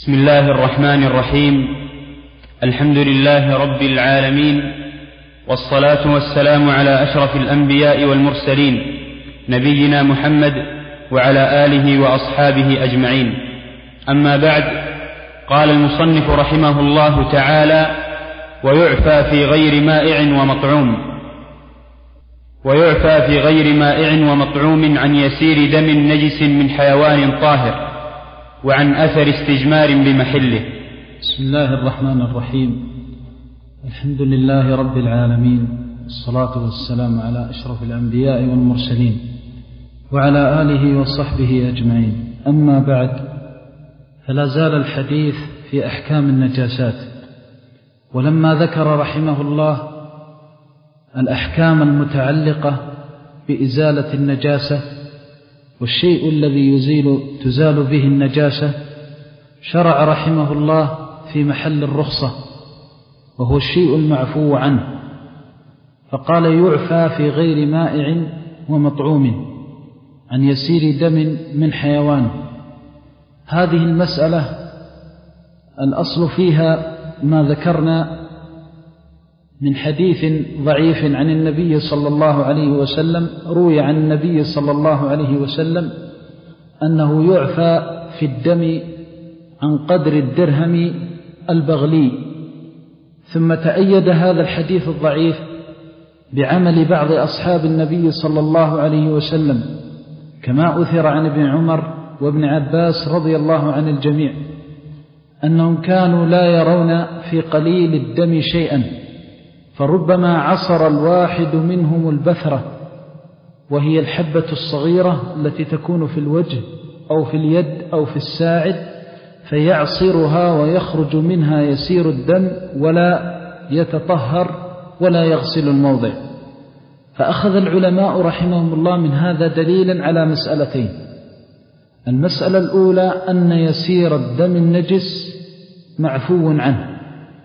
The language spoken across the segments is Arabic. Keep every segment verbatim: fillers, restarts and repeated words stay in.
بسم الله الرحمن الرحيم. الحمد لله رب العالمين، والصلاة والسلام على أشرف الأنبياء والمرسلين نبينا محمد وعلى آله وأصحابه أجمعين. أما بعد، قال المصنف رحمه الله تعالى: ويعفى في غير مائع ومطعوم ويعفى في غير مائع ومطعوم عن يسير دم نجس من حيوان طاهر، وعن أثر استجمار بمحله. بسم الله الرحمن الرحيم. الحمد لله رب العالمين، الصلاة والسلام على أشرف الأنبياء والمرسلين وعلى آله وصحبه أجمعين. أما بعد، فلا زال الحديث في أحكام النجاسات، ولما ذكر رحمه الله الأحكام المتعلقة بإزالة النجاسة والشيء الذي يزيل تزال به النجاسة، شرع رحمه الله في محل الرخصة، وهو الشيء المعفو عنه، فقال: يعفى في غير مائع ومطعوم عن يسير دم من حيوان. هذه المسألة الأصل فيها ما ذكرنا من حديث ضعيف عن النبي صلى الله عليه وسلم. روي عن النبي صلى الله عليه وسلم أنه يعفى في الدم عن قدر الدرهم البغلي، ثم تأيد هذا الحديث الضعيف بعمل بعض أصحاب النبي صلى الله عليه وسلم، كما أثر عن ابن عمر وابن عباس رضي الله عن الجميع أنهم كانوا لا يرون في قليل الدم شيئا، فربما عصر الواحد منهم البثرة، وهي الحبة الصغيرة التي تكون في الوجه أو في اليد أو في الساعد، فيعصرها ويخرج منها يسير الدم ولا يتطهر ولا يغسل الموضع. فأخذ العلماء رحمهم الله من هذا دليلا على مسألتين: المسألة الأولى أن يسير الدم النجس معفو عنه.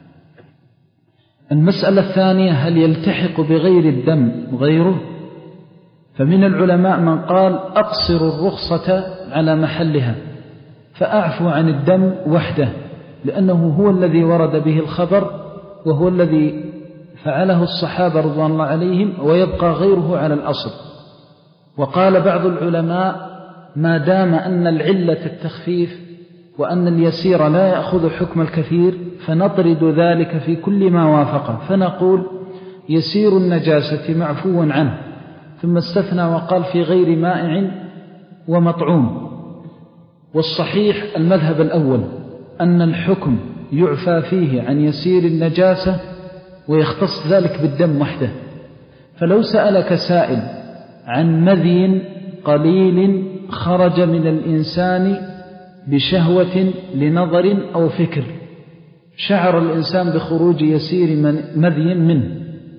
المسألة الثانية: هل يلتحق بغير الدم غيره؟ فمن العلماء من قال: أقصر الرخصة على محلها، فأعفو عن الدم وحده، لأنه هو الذي ورد به الخبر وهو الذي فعله الصحابة رضوان الله عليهم، ويبقى غيره على الأصل. وقال بعض العلماء: ما دام أن العلة التخفيف وأن اليسير لا يأخذ حكم الكثير، فنطرد ذلك في كل ما وافقه، فنقول يسير النجاسة معفو عنه. ثم استثنى وقال: في غير مائع ومطعوم. والصحيح المذهب الأول أن الحكم يعفى فيه عن يسير النجاسة، ويختص ذلك بالدم وحده. فلو سألك سائل عن مذي قليل خرج من الإنسان بشهوة لنظر أو فكر، شعر الإنسان بخروج يسير مذي منه،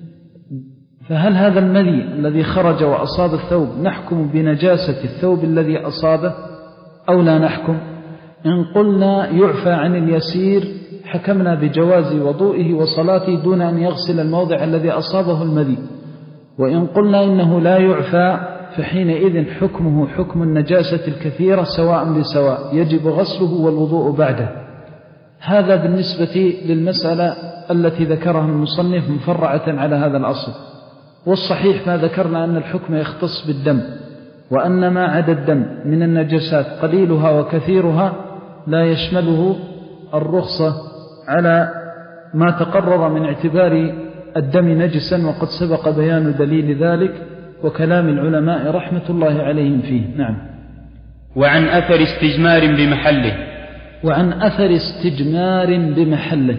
فهل هذا المذي الذي خرج وأصاب الثوب نحكم بنجاسة الثوب الذي أصابه أو لا نحكم؟ إن قلنا يعفى عن اليسير حكمنا بجواز وضوئه وصلاته دون أن يغسل الموضع الذي أصابه المذي، وإن قلنا إنه لا يعفى فحينئذ حكمه حكم النجاسة الكثيرة سواء بسواء، يجب غسله والوضوء بعده. هذا بالنسبة للمسألة التي ذكرها المصنف مفرعة على هذا الأصل. والصحيح ما ذكرنا أن الحكم يختص بالدم، وأن ما عدا الدم من النجاسات قليلها وكثيرها لا يشمله الرخصة على ما تقرر من اعتبار الدم نجسا، وقد سبق بيان دليل ذلك وكلام العلماء رحمة الله عليهم فيه. نعم. وعن أثر استجمار بمحله. وعن أثر استجمار بمحله،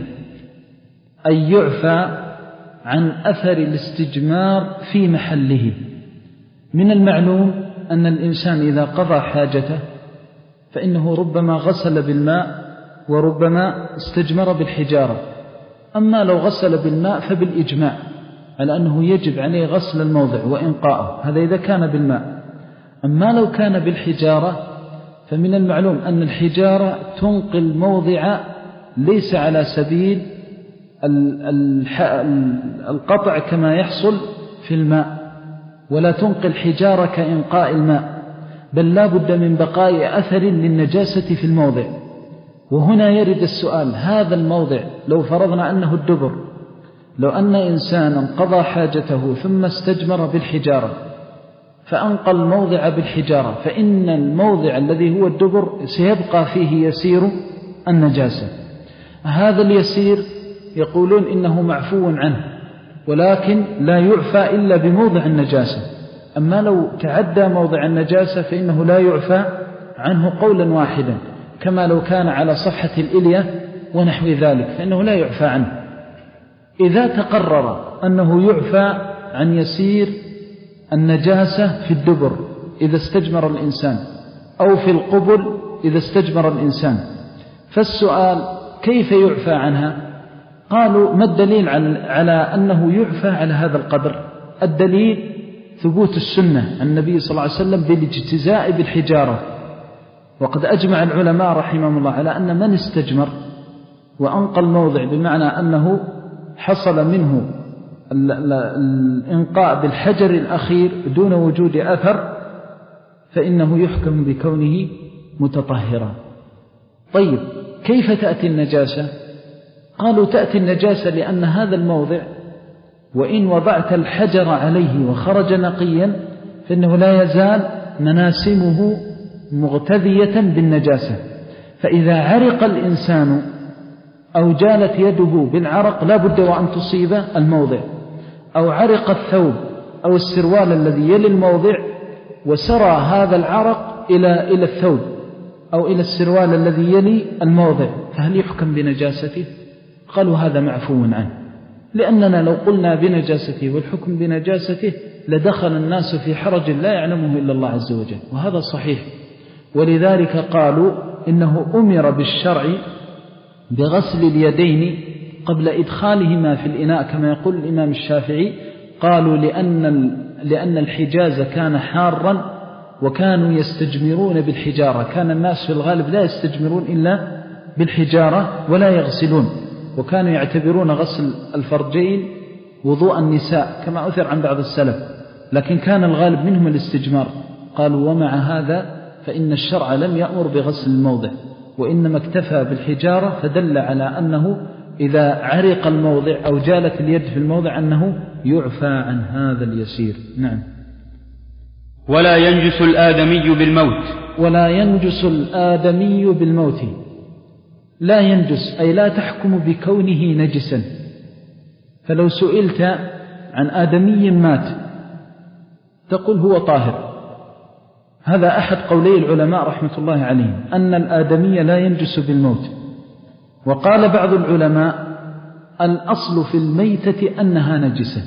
أي يعفى عن أثر الاستجمار في محله. من المعلوم أن الإنسان إذا قضى حاجته فإنه ربما غسل بالماء وربما استجمر بالحجارة. أما لو غسل بالماء فبالإجماع على أنه يجب عليه غسل الموضع وإنقاءه، هذا إذا كان بالماء. أما لو كان بالحجارة فمن المعلوم أن الحجارة تنقل موضع ليس على سبيل القطع كما يحصل في الماء، ولا تنقل حجارة كإنقاء الماء، بل لا بد من بقاء أثر للنجاسة في الموضع. وهنا يرد السؤال: هذا الموضع لو فرضنا أنه الدبر، لو أن إنسانا قضى حاجته ثم استجمر بالحجارة فأنقى الموضع بالحجارة، فإن الموضع الذي هو الدبر سيبقى فيه يسير النجاسة. هذا اليسير يقولون إنه معفو عنه، ولكن لا يعفى إلا بموضع النجاسة. أما لو تعدى موضع النجاسة فإنه لا يعفى عنه قولا واحدا، كما لو كان على صفحة الإلية ونحو ذلك فإنه لا يعفى عنه. إذا تقرر أنه يعفى عن يسير النجاسة في الدبر إذا استجمر الإنسان أو في القبل إذا استجمر الإنسان، فالسؤال: كيف يعفى عنها؟ قالوا: ما الدليل على أنه يعفى على هذا القدر؟ الدليل ثبوت السنة عن النبي صلى الله عليه وسلم بالاجتزاء بالحجارة. وقد أجمع العلماء رحمهم الله على أن من استجمر وأنقى الموضع بمعنى أنه حصل منه الإنقاء بالحجر الأخير دون وجود أثر فإنه يحكم بكونه متطهرا. طيب، كيف تأتي النجاسة؟ قالوا: تأتي النجاسة لأن هذا الموضع وإن وضعت الحجر عليه وخرج نقيا فإنه لا يزال مناسمه مغتذية بالنجاسة، فإذا عرق الإنسان أو جالت يده بالعرق لا بد وأن تصيب الموضع، أو عرق الثوب أو السروال الذي يلي الموضع وسرى هذا العرق إلى إلى الثوب أو إلى السروال الذي يلي الموضع، فهل يحكم بنجاسته؟ قالوا: هذا معفو عنه، لأننا لو قلنا بنجاسته والحكم بنجاسته لدخل الناس في حرج لا يعلمه إلا الله عز وجل، وهذا صحيح. ولذلك قالوا إنه أمر بالشرع بغسل اليدين قبل إدخالهما في الإناء كما يقول الإمام الشافعي. قالوا لأن لأن الحجاز كان حارا وكانوا يستجمرون بالحجارة، كان الناس في الغالب لا يستجمرون إلا بالحجارة ولا يغسلون، وكانوا يعتبرون غسل الفرجين وضوء النساء كما أثر عن بعض السلف، لكن كان الغالب منهم الاستجمار. قالوا: ومع هذا فإن الشرع لم يأمر بغسل الموضع، وإنما اكتفى بالحجارة، فدل على أنه إذا عرق الموضع أو جالت اليد في الموضع أنه يعفى عن هذا اليسير. نعم. ولا ينجس الآدمي بالموت. ولا ينجس الآدمي بالموت، لا ينجس أي لا تحكم بكونه نجسا. فلو سئلت عن آدمي مات تقول هو طاهر، هذا أحد قولي العلماء رحمة الله عليهم أن الآدمي لا ينجس بالموت. وقال بعض العلماء: الأصل في الميتة أنها نجسة،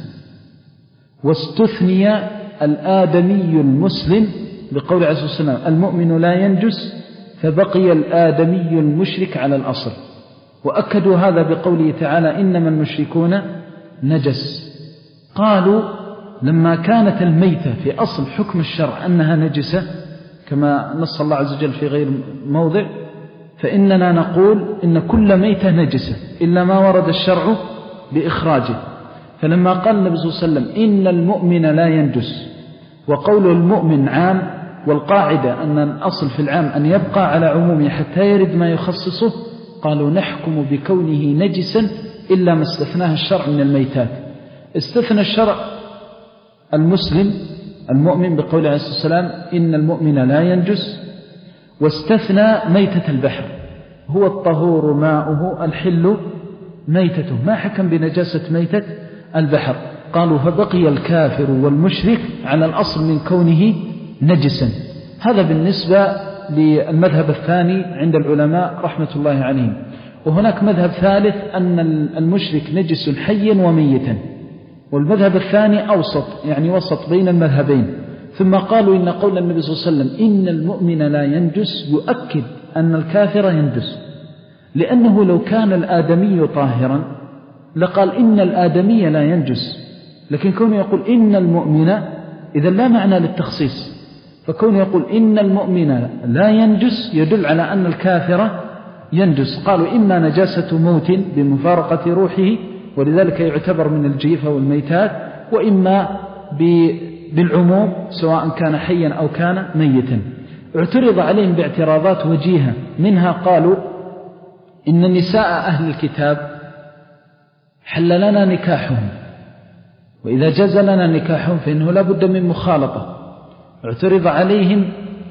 واستثني الآدمي المسلم بقول عليه الصلاة والسلام: المؤمن لا ينجس، فبقي الآدمي المشرك على الأصل. وأكدوا هذا بقوله تعالى: إنما المشركون نجس. قالوا: لما كانت الميتة في أصل حكم الشرع أنها نجسة كما نص الله عز وجل في غير موضع، فإننا نقول إن كل ميتة نجسة إلا ما ورد الشرع بإخراجه. فلما قال النبي صلى الله عليه وسلم: إن المؤمن لا ينجس، وقول المؤمن عام، والقاعدة أن الأصل في العام أن يبقى على عمومه حتى يرد ما يخصصه، قالوا: نحكم بكونه نجسا إلا ما استثناه الشرع من الميتات. استثنى الشرع المسلم المؤمن بقول عليه الصلاة والسلام: إن المؤمن لا ينجس، واستثنى ميتة البحر، هو الطهور ماؤه الحل ميتته، ما حكم بنجاسة ميتة البحر. قالوا: فبقي الكافر والمشرك على الأصل من كونه نجسا. هذا بالنسبة للمذهب الثاني عند العلماء رحمة الله عليهم. وهناك مذهب ثالث أن المشرك نجس حيا وميتا، والمذهب الثاني أوسط، يعني وسط بين المذهبين. ثم قالوا إن قول النبي صلى الله عليه وسلم: إن المؤمن لا ينجس، يؤكد أن الكافر ينجس، لأنه لو كان الآدمي طاهرا لقال إن الآدمي لا ينجس، لكن كونه يقول إن المؤمن إذا لا معنى للتخصيص، فكونه يقول إن المؤمن لا ينجس يدل على أن الكافر ينجس. قالوا: إما نجاسة موت بمفارقة روحه ولذلك يعتبر من الجيفة والميتات، وإما بالعموم سواء كان حيا أو كان ميتا. اعترض عليهم باعتراضات وجيهة، منها قالوا إن نساء أهل الكتاب حل لنا نكاحهم، وإذا جاز لنا نكاحهم فإنه لا بد من مخالطة. اعترض عليهم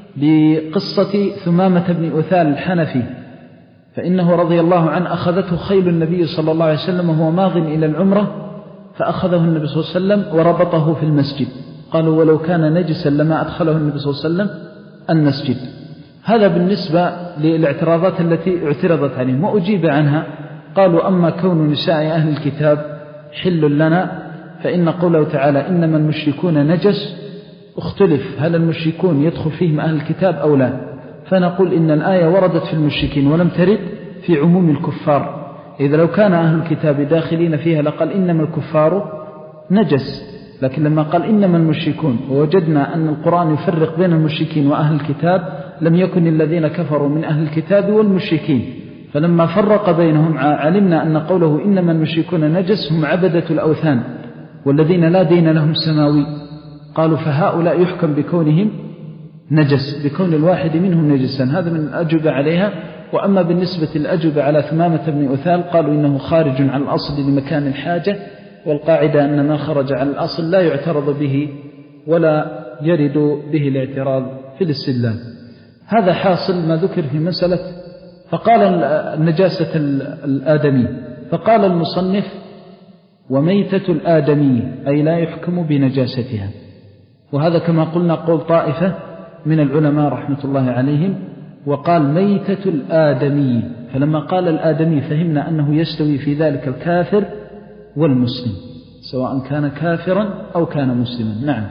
بقصة ثمامة بن أثال الحنفي، فإنه رضي الله عنه أخذته خيل النبي صلى الله عليه وسلم وهو ماض إلى العمرة، فأخذه النبي صلى الله عليه وسلم وربطه في المسجد. قالوا ولو كان نجسا لما أدخله النبي صلى الله عليه وسلم المسجد. هذا بالنسبة للاعتراضات التي اعترضت عليهم وأجيب عنها. قالوا أما كون نساء أهل الكتاب حل لنا فإن قوله تعالى إنما المشركون نجس اختلف هل المشركون يدخل فيهم أهل الكتاب أو لا، فنقول إن الآية وردت في المشركين ولم ترد في عموم الكفار. إذا لو كان أهل الكتاب داخلين فيها لقال إنما الكفار نجس، لكن لما قال إنما المشركون ووجدنا أن القرآن يفرق بين المشركين وأهل الكتاب لم يكن الذين كفروا من أهل الكتاب والمشركين، فلما فرق بينهم علمنا أن قوله إنما المشركون نجس هم عبدة الأوثان والذين لا دين لهم سماوي. قالوا فهؤلاء يحكم بكونهم نجس، بكون الواحد منهم نجسا. هذا من الأجوبة عليها. وأما بالنسبة للأجوبة على ثمامة بن أثال قالوا إنه خارج عن الأصل لمكان الحاجة، والقاعدة أن ما خرج عن الأصل لا يعترض به ولا يرد به الاعتراض في الاستدلال. هذا حاصل ما ذكر في مسألة. فقال النجاسة الآدمي، فقال المصنف وميتة الآدمي أي لا يحكم بنجاستها. وهذا كما قلنا قول طائفة من العلماء رحمة الله عليهم، وقال ميتة الآدمي، فلما قال الآدمي فهمنا أنه يستوي في ذلك الكافر والمسلم سواء كان كافرا أو كان مسلما. نعم.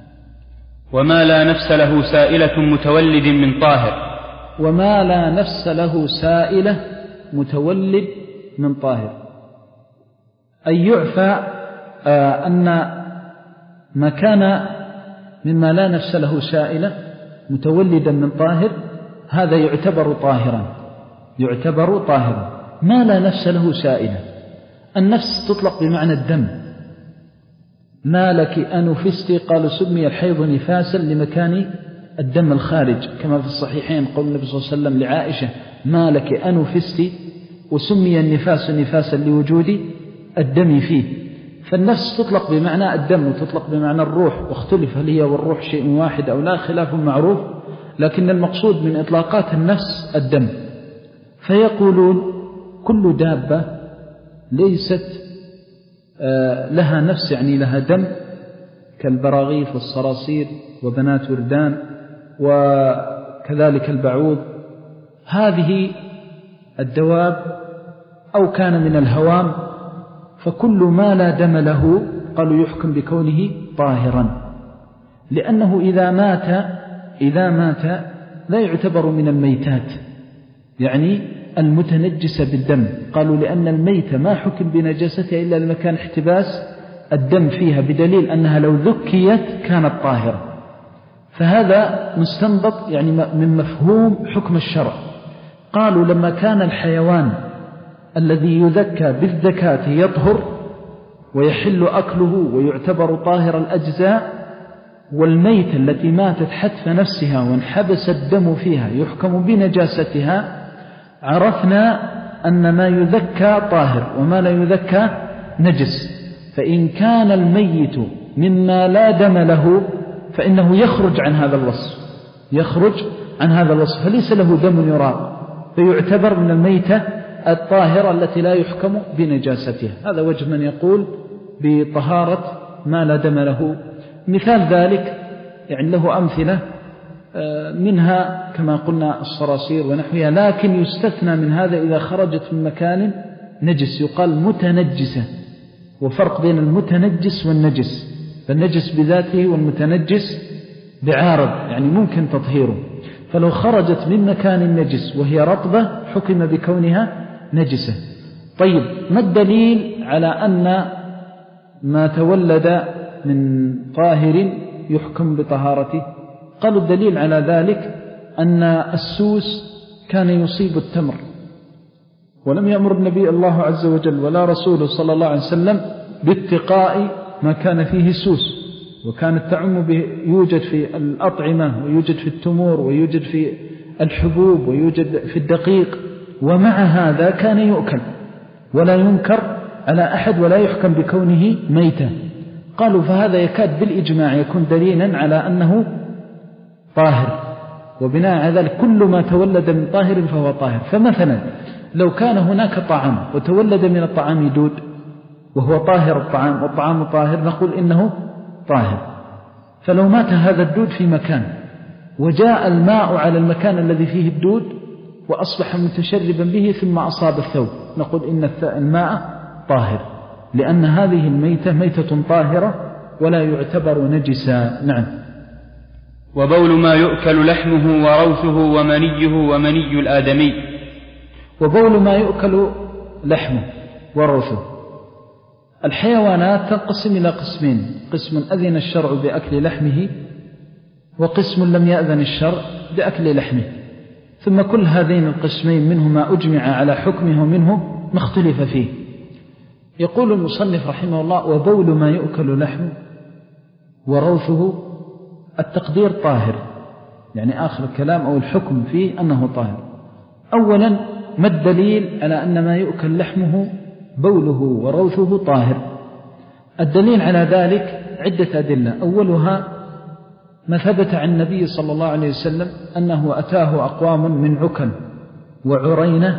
وما لا نفس له سائلة متولد من طاهر. وما لا نفس له سائلة متولد من طاهر، أي يعفى آه أن ما كان مما لا نفس له سائلة متولدا من طاهر هذا يعتبر طاهرا، يعتبر طاهرا. ما لا نفس له سائلة، النفس تطلق بمعنى الدم. ما لك أنفستي قالوا سمي الحيض نفاسا لمكان الدم الخارج، كما في الصحيحين قول النبي صلى الله عليه وسلم لعائشة ما لك أنفستي، وسمي النفاس نفاسا لوجود الدم فيه. فالنفس تطلق بمعنى الدم وتطلق بمعنى الروح، واختلف هل هي والروح شيء واحد أو لا، خلاف معروف، لكن المقصود من إطلاقات النفس الدم. فيقولون كل دابة ليست لها نفس يعني لها دم كالبراغيث والصراصير وبنات وردان وكذلك البعوض، هذه الدواب أو كان من الهوام، فكل ما لا دم له قالوا يحكم بكونه طاهرا، لأنه إذا مات إذا مات لا يعتبر من الميتات يعني المتنجسة بالدم. قالوا لأن الميت ما حكم بنجاستها إلا لمكان احتباس الدم فيها، بدليل أنها لو ذكيت كانت طاهرة. فهذا مستنبط يعني من مفهوم حكم الشرع. قالوا لما كان الحيوان الذي يذكى بالذكاة يطهر ويحل أكله ويعتبر طاهر الأجزاء، والميت التي ماتت حتف نفسها وانحبس الدم فيها يحكم بنجاستها، عرفنا أن ما يذكى طاهر وما لا يذكى نجس. فإن كان الميت مما لا دم له فإنه يخرج عن هذا الوصف، يخرج عن هذا الوصف، فليس له دم يراق، فيعتبر من الميتة الطاهرة التي لا يحكم بنجاستها. هذا وجه من يقول بطهارة ما لا دم له. مثال ذلك يعني له أمثلة منها كما قلنا الصراصير ونحوها، لكن يستثنى من هذا إذا خرجت من مكان نجس يقال متنجسة، وفرق بين المتنجس والنجس، فالنجس بذاته والمتنجس بعارض يعني ممكن تطهيره. فلو خرجت من مكان نجس وهي رطبة حكم بكونها نجسة. طيب ما الدليل على أن ما تولد من طاهر يحكم بطهارته؟ قالوا الدليل على ذلك أن السوس كان يصيب التمر، ولم يأمر النبي الله عز وجل ولا رسوله صلى الله عليه وسلم باتقاء ما كان فيه سوس، وكانت تعم به، يوجد في الأطعمة ويوجد في التمور ويوجد في الحبوب ويوجد في الدقيق ومع هذا كان يؤكل ولا ينكر على أحد ولا يحكم بكونه ميتا. قالوا فهذا يكاد بالإجماع يكون دليلا على أنه طاهر، وبناء على ذلك كل ما تولد من طاهر فهو طاهر. فمثلا لو كان هناك طعام وتولد من الطعام دود وهو طاهر الطعام والطعام طاهر نقول إنه طاهر. فلو مات هذا الدود في مكان وجاء الماء على المكان الذي فيه الدود وأصبح متشربا به ثم أصاب الثوب نقول إن الماء طاهر، لأن هذه الميتة ميتة طاهرة ولا يعتبر نجسا. نعم. وبول ما يؤكل لحمه وروثه ومنيه ومني الآدمي. وبول ما يؤكل لحمه وروثه، الحيوانات تنقسم إلى قسمين: قسم أذن الشرع بأكل لحمه، وقسم لم يأذن الشرع بأكل لحمه. ثم كل هذين القسمين منه ما أجمع على حكمه ومنه ما اختلف فيه. يقول المصنف رحمه الله: وبول ما يؤكل لحمه وروثه، التقدير طاهر، يعني آخر الكلام أو الحكم فيه أنه طاهر. أولا ما الدليل على أن ما يؤكل لحمه بوله وروثه طاهر؟ الدليل على ذلك عدة أدلة. أولها ما ثبت عن النبي صلى الله عليه وسلم أنه أتاه أقوام من عكن وعرينة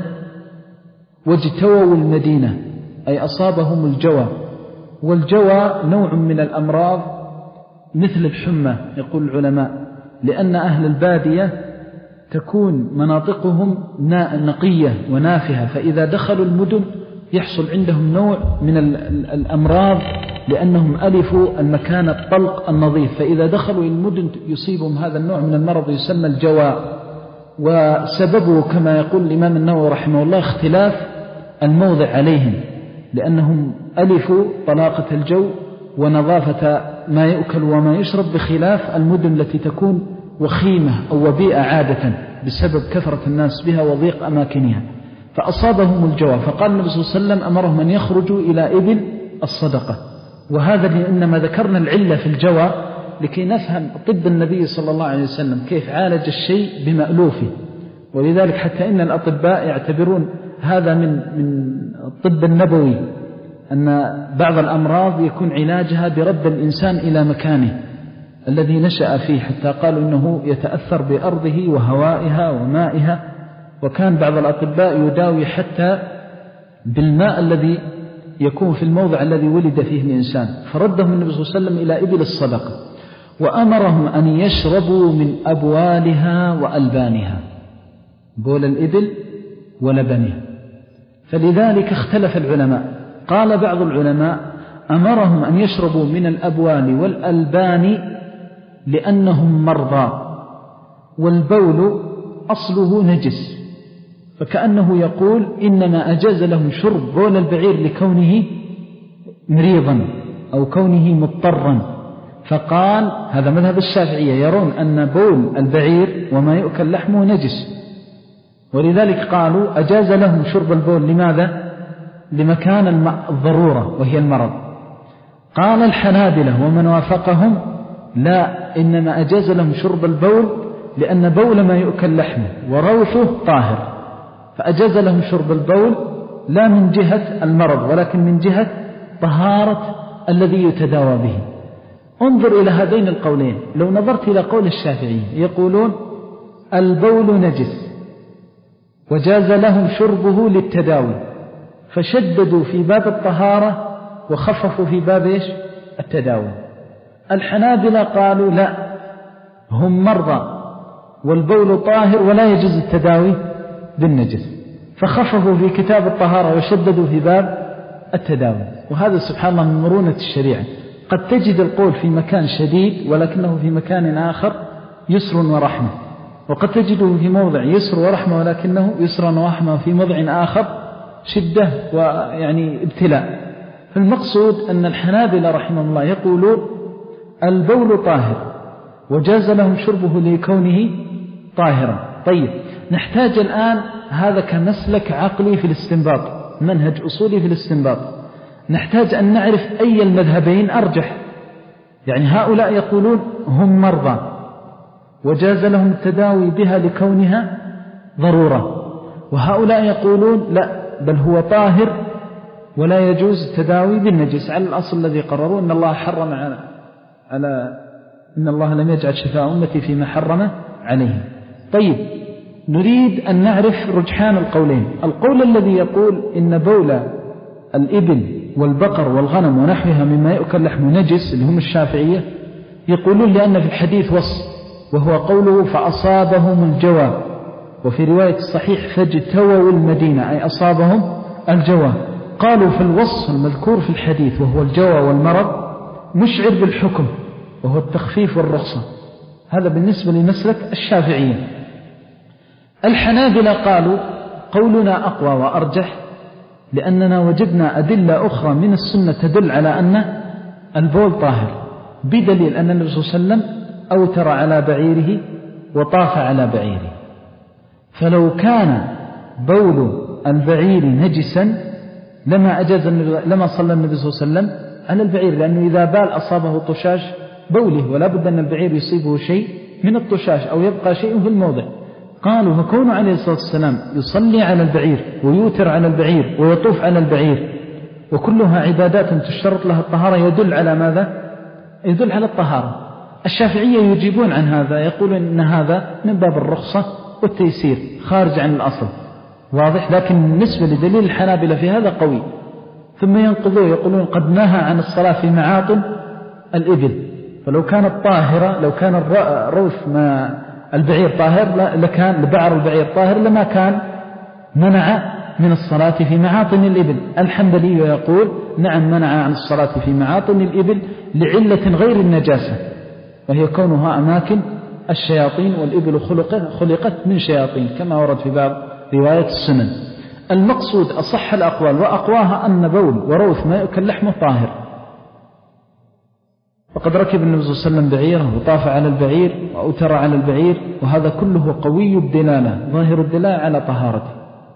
واجتووا المدينة، أي أصابهم الجوى. والجوى نوع من الأمراض مثل الحمى يقول العلماء، لأن أهل البادية تكون مناطقهم نقية ونافهة، فإذا دخلوا المدن يحصل عندهم نوع من الأمراض لأنهم ألفوا المكان الطلق النظيف، فإذا دخلوا المدن يصيبهم هذا النوع من المرض يسمى الجواء. وسببه كما يقول الإمام النووي رحمه الله اختلاف الموضع عليهم، لأنهم ألفوا طلاقة الجو ونظافة ما يؤكل وما يشرب، بخلاف المدن التي تكون وخيمة أو وبيئة عادة بسبب كثرة الناس بها وضيق أماكنها، فأصابهم الجوى. فقال النبي صلى الله عليه وسلم أمرهم أن يخرجوا إلى إبل الصدقة. وهذا لأنما ذكرنا العلة في الجوى لكي نفهم طب النبي صلى الله عليه وسلم كيف عالج الشيء بمألوفه. ولذلك حتى إن الأطباء يعتبرون هذا من من الطب النبوي، أن بعض الأمراض يكون علاجها برد الإنسان إلى مكانه الذي نشأ فيه، حتى قالوا إنه يتأثر بأرضه وهوائها ومائها. وكان بعض الأطباء يداوي حتى بالماء الذي يكون في الموضع الذي ولد فيه الإنسان. فردهم النبي صلى الله عليه وسلم إلى إبل الصدقة، وأمرهم أن يشربوا من أبوالها وألبانها، بول الإبل ولبنها. فلذلك اختلف العلماء، قال بعض العلماء أمرهم أن يشربوا من الأبوال والألبان لأنهم مرضى، والبول أصله نجس، فكأنه يقول إنما أجاز لهم شرب بول البعير لكونه مريضا أو كونه مضطرا. فقال هذا مذهب الشافعية، يرون أن بول البعير وما يؤكل لحمه نجس، ولذلك قالوا أجاز لهم شرب البول. لماذا؟ لمكان الضرورة وهي المرض. قال الحنابلة ومن وافقهم لا، إنما أجاز لهم شرب البول لأن بول ما يؤكل لحمه وروثه طاهر، فأجاز لهم شرب البول لا من جهة المرض ولكن من جهة طهارة الذي يتداوى به. انظر إلى هذين القولين. لو نظرت إلى قول الشافعي يقولون البول نجس وجاز لهم شربه للتداوي، فشددوا في باب الطهارة وخففوا في باب إيش؟ التداوي. الحنابلة قالوا لا، هم مرضى والبول طاهر ولا يجوز التداوي بالنجس، فخففوا في كتاب الطهارة وشددوا في باب التداوي. وهذا سبحان الله من مرونة الشريعة، قد تجد القول في مكان شديد ولكنه في مكان آخر يسر ورحمة، وقد تجده في موضع يسر ورحمة ولكنه يسر ورحمة في موضع آخر شدة ويعني ابتلاء. فالمقصود أن الحنابلة رحمه الله يقولون البول طاهر وجاز لهم شربه لكونه طاهرا. طيب، نحتاج الآن هذا كمسلك عقلي في الاستنباط، منهج أصولي في الاستنباط، نحتاج أن نعرف أي المذهبين أرجح. يعني هؤلاء يقولون هم مرضى وجاز لهم التداوي بها لكونها ضرورة، وهؤلاء يقولون لا، بل هو طاهر ولا يجوز التداوي بالنجس على الأصل الذي قرروا أن الله حرم على, على إن الله لم يجعل شفاء أمتي فيما حرم عليه. طيب، نريد أن نعرف رجحان القولين. القول الذي يقول إن بول الإبل والبقر والغنم ونحوها مما يؤكل لحم نجس اللي هم الشافعية يقولون لأن في الحديث وصف، وهو قوله فأصابهم الجوى، وفي رواية الصحيح فاجتووا المدينة أي أصابهم الجوى. قالوا في الوصف المذكور في الحديث وهو الجوى والمرض مشعر بالحكم وهو التخفيف والرخصة. هذا بالنسبة لمسلك الشافعية. الحنابلة قالوا قولنا أقوى وأرجح، لأننا وجدنا أدلة أخرى من السنة تدل على أن البول طاهر، بدليل أن النبي صلى الله عليه وسلم أوتر على بعيره وطاف على بعيره. فلو كان بول البعير نجسا لما أجاز لما صلى النبي صلى الله عليه وسلم على البعير، لأنه إذا بال أصابه طشاش بوله، ولا بد أن البعير يصيبه شيء من الطشاش أو يبقى شيء في الموضع. قالوا فكون عليه الصلاة والسلام يصلي على البعير ويوتر على البعير ويطوف على البعير وكلها عبادات تشترط لها الطهارة يدل على ماذا؟ يدل على الطهارة. الشافعية يجيبون عن هذا، يقولون إن هذا من باب الرخصة والتيسير خارج عن الأصل، واضح. لكن بالنسبة لدليل الحنابلة في هذا قوي. ثم ينقضوا يقولون قد نهى عن الصلاة في معاطن الإبل، فلو كانت طاهرة، لو كان الروث ما البعير طاهر لكان لبعر البعير طاهر لما كان منع من الصلاة في معاطن الإبل. الحنبلي يقول نعم منع عن الصلاة في معاطن الإبل لعلة غير النجاسة، وهي كونها أماكن الشياطين، والإبل خلقت من شياطين كما ورد في باب رواية السنن. المقصود أصح الأقوال وأقواها أن بول وروث ما يؤكل لحمه طاهر. وقد ركب النبي صلى الله عليه وسلم بعيره وطاف على البعير وأوتر على البعير، وهذا كله قوي الدلالة ظاهر الدلالة على طهارته.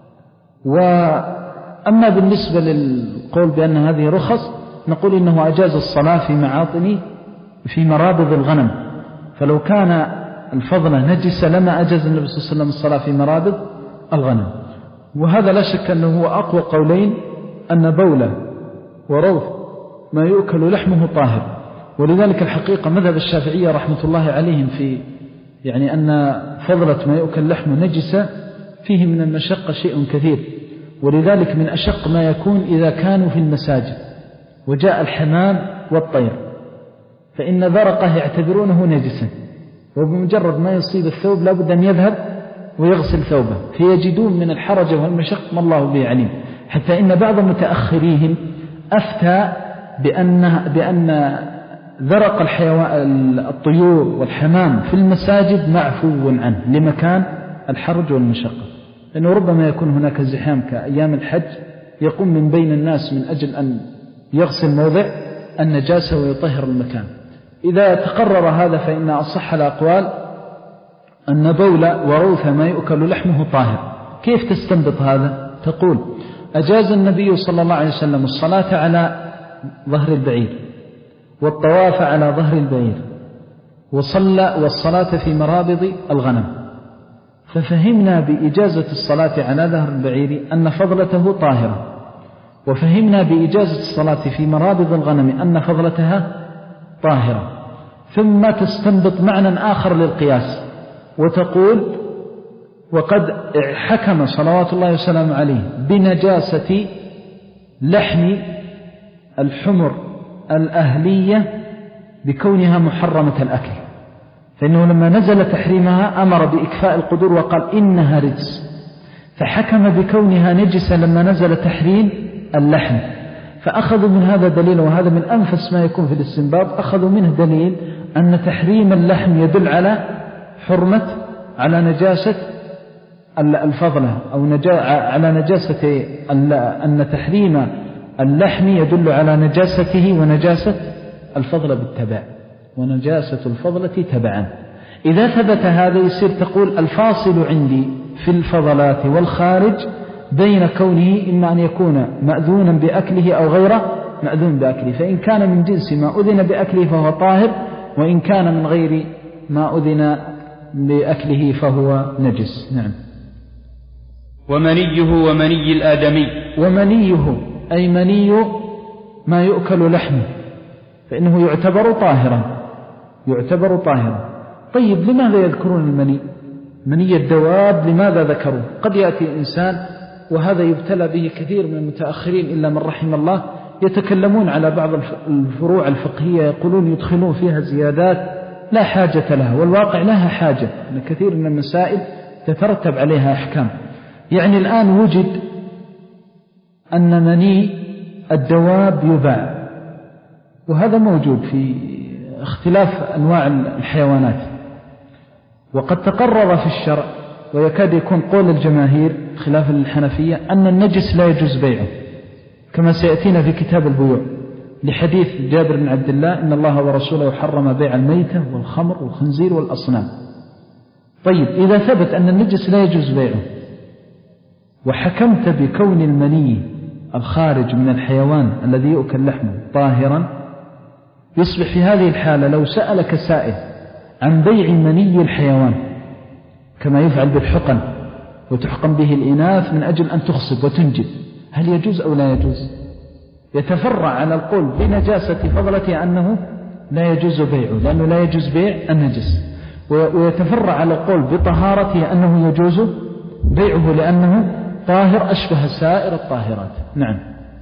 وأما بالنسبة للقول بأن هذه رخص نقول إنه أجاز الصلاة في معاطن في مرابض الغنم، فلو كان الفضلة نجسة لما أجاز النبي صلى الله عليه وسلم الصلاة في مرابض الغنم. وهذا لا شك أنه هو أقوى قولين، أن بوله وروث ما يؤكل لحمه طاهر. ولذلك الحقيقة مذهب الشافعية رحمة الله عليهم في يعني أن فضلة ما يؤكل لحمه نجسة فيه من المشقة شيء كثير، ولذلك من أشق ما يكون إذا كانوا في المساجد وجاء الحمام والطير، فإن ذرقه يعتبرونه نجسا، وبمجرد ما يصيب الثوب لابد أن يذهب ويغسل ثوبه، فيجدون من الحرج والمشق ما الله به عليم. حتى إن بعض متأخريهم أفتى بأن, بأن ذرق الحيوان الطيور والحمام في المساجد معفو عنه لمكان الحرج والمشقة، لأنه ربما يكون هناك زحام كأيام الحج يقوم من بين الناس من أجل أن يغسل موضع النجاسة ويطهر المكان. إذا تقرر هذا فإن أصح الأقوال أن بول وروث ما يؤكل لحمه طاهر. كيف تستنبط هذا؟ تقول أجاز النبي صلى الله عليه وسلم الصلاة على ظهر البعير والطواف على ظهر البعير وصلى والصلاة في مرابض الغنم، ففهمنا بإجازة الصلاة على ظهر البعير أن فضلته طاهرة، وفهمنا بإجازة الصلاة في مرابض الغنم أن فضلتها طاهرة. ثم تستنبط معنى آخر للقياس وتقول وقد حكم صلوات الله وسلامه عليه بنجاسة لحم الحمر الأهلية بكونها محرمة الأكل، فإنه لما نزل تحريمها أمر بإكفاء القدور وقال إنها رجس، فحكم بكونها نجسة لما نزل تحريم اللحم. فأخذوا من هذا دليل، وهذا من أنفس ما يكون في الاستنباط، أخذوا منه دليل أن تحريم اللحم يدل على حرمة على نجاسة الفضلة، أو نجا على نجاسة أن تحريم اللحم يدل على نجاسته ونجاسة الفضلة بالتبع، ونجاسة الفضلة تبعا. إذا ثبت هذا يصير تقول الفاصل عندي في الفضلات والخارج بين كونه إما أن يكون مأذونا بأكله أو غير مأذون بأكله، فإن كان من جنس ما أذن بأكله فهو طاهر، وإن كان من غير ما أذن بأكله فهو نجس. نعم. ومنيه ومني الآدمي. ومنيه أي مني ما يؤكل لحمه، فإنه يعتبر طاهرا يعتبر طاهرا. طيب لماذا يذكرون المني؟ مني الدواب لماذا ذكروا؟ قد يأتي إنسان، وهذا يبتلى به كثير من المتأخرين إلا من رحم الله، يتكلمون على بعض الفروع الفقهية يقولون يدخلون فيها زيادات لا حاجة لها، والواقع لها حاجة، لأن كثير من المسائل تترتب عليها أحكام. يعني الآن وجد أن مني الدواب يباع، وهذا موجود في اختلاف أنواع الحيوانات، وقد تقرر في الشرع ويكاد يكون قول الجماهير خلاف الحنفية أن النجس لا يجوز بيعه، كما سيأتينا في كتاب البيوع لحديث جابر بن عبد الله إن الله ورسوله حرم بيع الميتة والخمر والخنزير والأصنام. طيب إذا ثبت أن النجس لا يجوز بيعه، وحكمت بكون المني الخارج من الحيوان الذي يؤكل لحمه طاهرا، يصبح في هذه الحالة لو سألك سائل عن بيع مني الحيوان كما يفعل بالحقن وتحقن به الإناث من أجل أن تخصب وتنجب، هل يجوز أو لا يجوز؟ يتفرع على القول بنجاسة فضلته أنه لا يجوز بيعه لأنه لا يجوز بيع النجس، ويتفرع على القول بطهارته أنه يجوز بيعه لأنه طاهر أشبه سائر الطاهرات. نعم.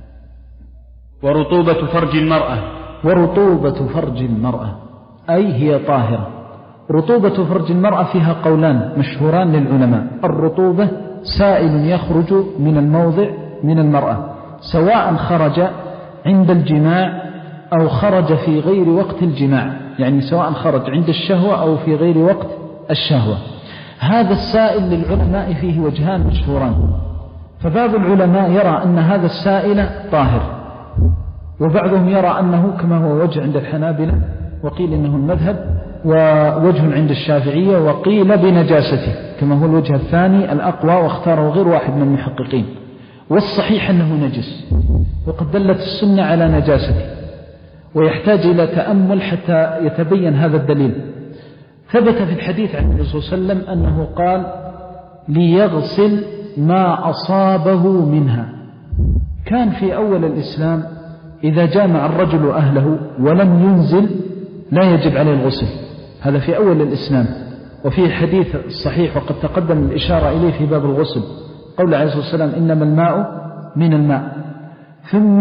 ورطوبة فرج المرأة. ورطوبة فرج المرأة أي هي طاهرة. رطوبة فرج المرأة فيها قولان مشهوران للعلماء. الرطوبة سائل يخرج من الموضع من المرأة، سواء خرج عند الجماع أو خرج في غير وقت الجماع، يعني سواء خرج عند الشهوة أو في غير وقت الشهوة. هذا السائل للعلماء فيه وجهان مشهوران، فبعض العلماء يرى أن هذا السائل طاهر، وبعضهم يرى أنه كما هو وجه عند الحنابلة وقيل إنه المذهب، ووجه عند الشافعية وقيل بنجاسته كما هو الوجه الثاني الأقوى، واختاره غير واحد من المحققين. والصحيح أنه نجس، وقد دلت السنة على نجاسته، ويحتاج إلى تأمل حتى يتبين هذا الدليل. ثبت في الحديث عن النبي صلى الله عليه وسلم أنه قال ليغسل ما أصابه منها. كان في أول الإسلام إذا جامع الرجل أهله ولم ينزل لا يجب عليه الغسل، هذا في أول الإسلام. وفي حديث صحيح وقد تقدم الإشارة إليه في باب الغسل قول عليه الصلاة والسلام إنما الماء من الماء. ثم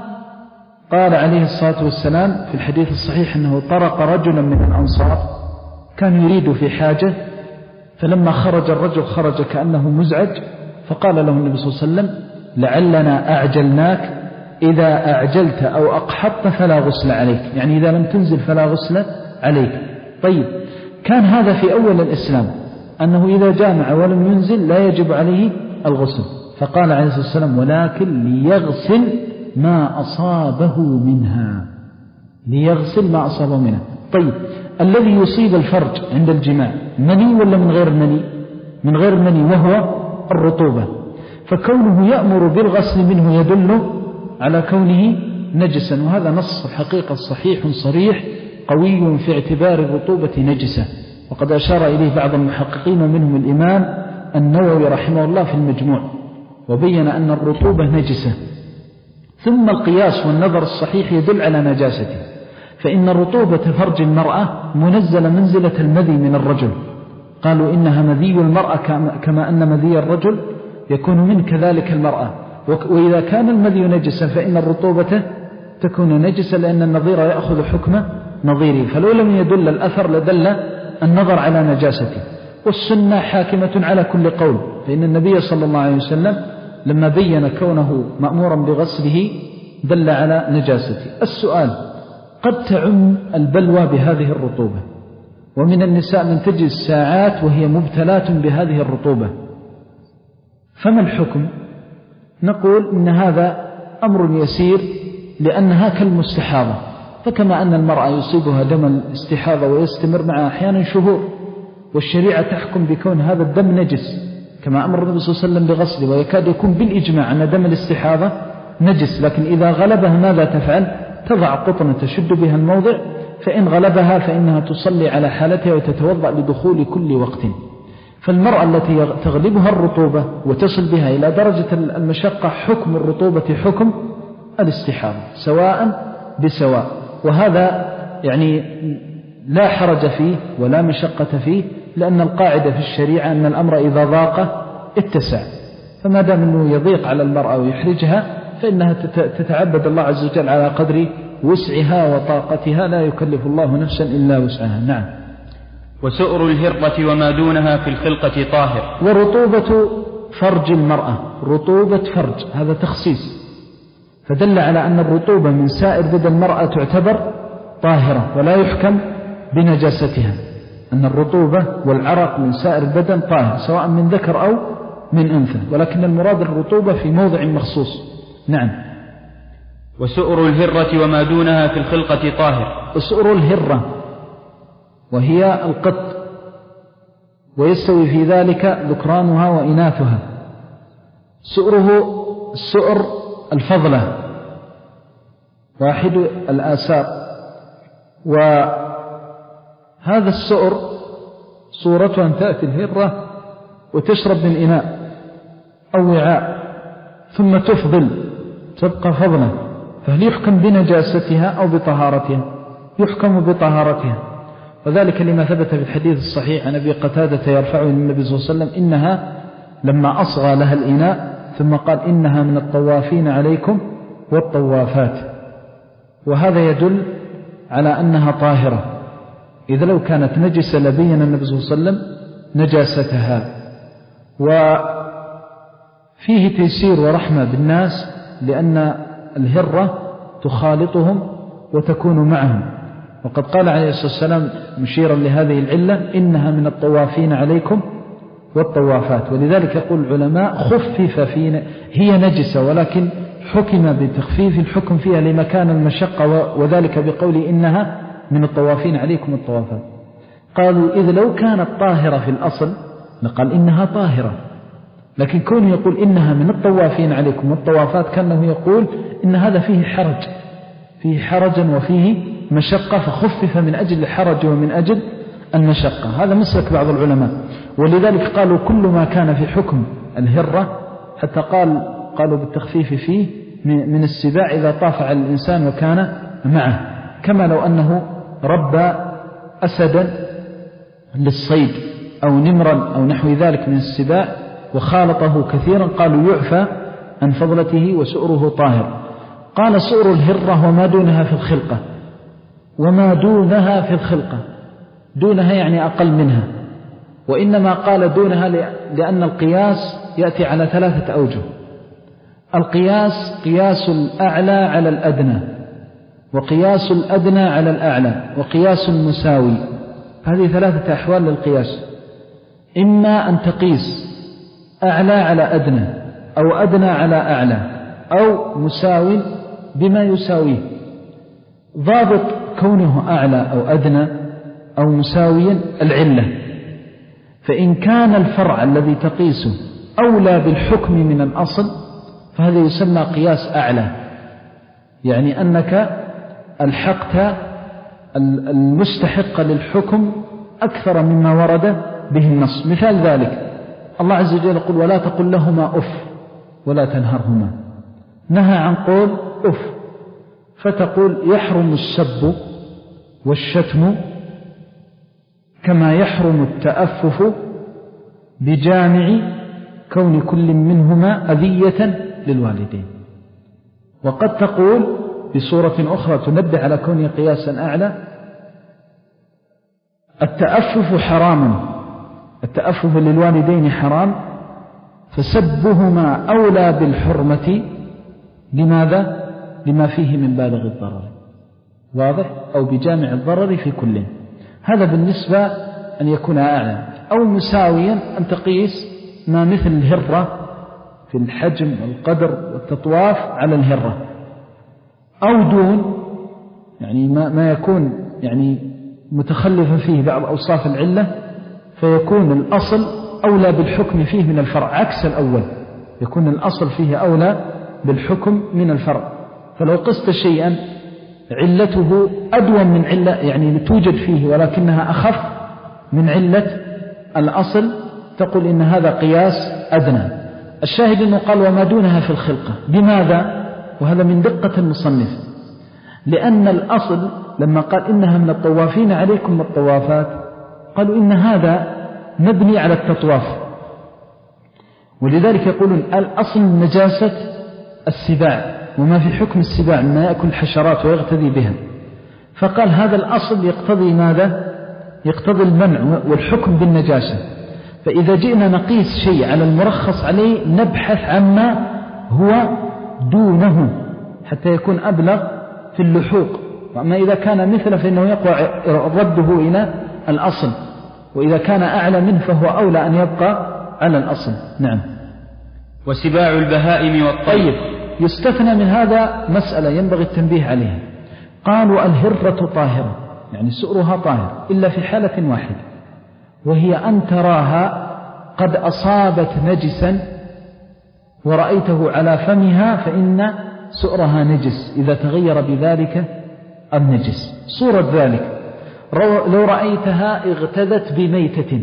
قال عليه الصلاة والسلام في الحديث الصحيح أنه طرق رجلا من الأنصار كان يريد في حاجة، فلما خرج الرجل خرج كأنه مزعج، فقال له النبي صلى الله عليه وسلم لعلنا أعجلناك، إذا أعجلت أو أقحطت فلا غسل عليك، يعني إذا لم تنزل فلا غسل عليك. طيب كان هذا في أول الإسلام أنه إذا جامع ولم ينزل لا يجب عليه الغسل، فقال عليه الصلاة والسلام ولكن ليغسل ما أصابه منها، ليغسل ما أصابه منها. طيب الذي يصيب الفرج عند الجماع مني ولا من غير المني؟ من غير المني، وهو الرطوبة، فكونه يأمر بالغسل منه يدل على كونه نجسا، وهذا نص الحقيقة صحيح صريح قوي في اعتبار الرطوبة نجسة، وقد أشار إليه بعض المحققين ومنهم الإمام النووي رحمه الله في المجموع، وبين أن الرطوبة نجسة. ثم القياس والنظر الصحيح يدل على نجاسته، فإن رطوبة فرج المرأة منزل منزلة المذي من الرجل، قالوا إنها مذي المرأة كما أن مذي الرجل يكون من كذلك المرأة، وإذا كان المذي نجسا فإن الرطوبة تكون نجسة، لأن النظير يأخذ حكم نظيره، فلو لم يدل الأثر لدل النظر على نجاسته. والسنة حاكمة على كل قول، فإن النبي صلى الله عليه وسلم لما بين كونه مأمورا بغسله دل على نجاسته. السؤال: قد تعم البلوى بهذه الرطوبة، ومن النساء من تجلس ساعات وهي مبتلات بهذه الرطوبة، فما الحكم؟ نقول إن هذا أمر يسير، لأنها كالمستحاضة، فكما أن المرأة يصيبها دم الاستحاضة ويستمر معها أحيانا شهور، والشريعة تحكم بكون هذا الدم نجس كما أمر النبي صلى الله عليه وسلم بغسله، ويكاد يكون بالإجماع أن دم الاستحاضة نجس، لكن إذا غلبها ماذا تفعل؟ تضع قطنة تشد بها الموضع، فإن غلبها فإنها تصلي على حالتها وتتوضأ لدخول كل وقت. فالمرأة التي تغلبها الرطوبة وتصل بها إلى درجة المشقة حكم الرطوبة حكم الاستحاضة سواء بسواء، وهذا يعني لا حرج فيه ولا مشقة فيه، لأن القاعدة في الشريعة أن الأمر إذا ضاق اتسع، فما دام أنه يضيق على المرأة ويحرجها فإنها تتعبد الله عز وجل على قدر وسعها وطاقتها، لا يكلف الله نفسا إلا وسعها. نعم. وسؤر الهرة وما دونها في الخلقة طاهر. ورطوبة فرج المرأة، رطوبة فرج هذا تخصيص، فدل على أن الرطوبة من سائر بدن المرأة تعتبر طاهرة ولا يحكم بنجاستها، أن الرطوبة والعرق من سائر البدن طاهر سواء من ذكر أو من أنثى، ولكن المراد الرطوبة في موضع مخصوص. نعم. وسؤر الهرة وما دونها في الخلقة طاهر. سؤر الهرة وهي القط، ويستوي في ذلك ذكرانها وإناثها. سؤره السؤر الفضلة واحد الآسار، وهذا السؤر صورته أن تأتي الهرة وتشرب من إناء أو وعاء ثم تفضل تبقى فضلة، فهل يحكم بنجاستها أو بطهارتها؟ يحكم بطهارتها، وذلك لما ثبت في الحديث الصحيح عن أبي قتادة يرفعه النبي صلى الله عليه وسلم إنها لما أصغى لها الإناء ثم قال إنها من الطوافين عليكم والطوافات، وهذا يدل على أنها طاهرة، إذا لو كانت نجسة لبين النبي صلى الله عليه وسلم نجاستها. وفيه تيسير ورحمة بالناس لأن الهرة تخالطهم وتكون معهم، وقد قال عليه الصلاة والسلام مشيرا لهذه العلة إنها من الطوافين عليكم والطوافات، ولذلك يقول العلماء خفف فينا، هي نجسة ولكن حكم بتخفيف الحكم فيها لمكان المشقة، وذلك بقول إنها من الطوافين عليكم الطوافات. قالوا إذ لو كانت طاهرة في الأصل لقال إنها طاهرة، لكن كونه يقول إنها من الطوافين عليكم والطوافات كأنه يقول إن هذا فيه حرج، فيه حرجا وفيه مشقة، فخفف من أجل الحرج ومن أجل المشقة. هذا مسلك بعض العلماء، ولذلك قالوا كل ما كان في حكم الهرة، حتى قال قالوا بالتخفيف فيه من السباع إذا طاف على الإنسان وكان معه، كما لو أنه ربى أسدا للصيد أو نمرا أو نحو ذلك من السباع وخالطه كثيرا، قالوا يعفى عن فضلته وسؤره طاهر. قال سؤر الهرة وما دونها في الخلقة، وما دونها في الخلقة، دونها يعني أقل منها، وإنما قال دونها لأن القياس يأتي على ثلاثة أوجه. القياس قياس الأعلى على الأدنى، وقياس الأدنى على الأعلى، وقياس المساوي. هذه ثلاثة أحوال للقياس، إما أن تقيس أعلى على أدنى أو أدنى على أعلى أو مساوي بما يساويه. ضابط كونه أعلى أو أدنى أو مساويا العلة، فإن كان الفرع الذي تقيسه أولى بالحكم من الأصل فهذا يسمى قياس أعلى، يعني أنك الحقت المستحق للحكم أكثر مما ورد به النص. مثال ذلك الله عز وجل يقول ولا تقل لهما أف ولا تنهرهما، نهى عن قول أف، فتقول يحرم السب والشتم كما يحرم التأفف بجامع كون كل منهما أذية للوالدين. وقد تقول بصورة أخرى تنبه على كونه قياسا أعلى التأفف حرام، التأفف للوالدين حرام، فسبهما أولى بالحرمة. لماذا؟ لما فيه من بالغ الضرر، واضح؟ أو بجامع الضرر في كل. هذا بالنسبة أن يكون أعلى. أو مساويا أن تقيس ما مثل الهرة في الحجم والقدر والتطواف على الهرة، أو دون يعني ما, ما يكون يعني متخلفا فيه بعض أوصاف العلة، فيكون الأصل أولى بالحكم فيه من الفرع، عكس الأول يكون الأصل فيه أولى بالحكم من الفرع. فلو قست شيئا علته أدوى من علة يعني توجد فيه ولكنها أخف من علة الأصل، تقول إن هذا قياس أدنى. الشاهد أنه قال وما دونها في الخلقة. بماذا؟ وهذا من دقة المصنف، لأن الأصل لما قال إنها من الطوافين عليكم الطوافات، قالوا إن هذا مبني على التطواف، ولذلك يقولون الأصل نجاسة السباع وما في حكم السباع ما يأكل الحشرات ويغتذي بها، فقال هذا الأصل يقتضي ماذا؟ يقتضي المنع والحكم بالنجاسة. فإذا جئنا نقيس شيء على المرخص عليه نبحث عما هو دونه حتى يكون أبلغ في اللحوق، وأما إذا كان مثله فإنه يقوى رده إلى الأصل، وإذا كان أعلى منه فهو أولى أن يبقى على الأصل. نعم. وسباع البهائم والطير. يستثنى من هذا مسألة ينبغي التنبيه عليها. قالوا الهرة طاهرة، يعني سؤرها طاهر إلا في حالة واحدة، وهي أن تراها قد أصابت نجسا ورأيته على فمها فإن سؤرها نجس إذا تغير بذلك النجس. صورة ذلك لو رأيتها اغتذت بميتة،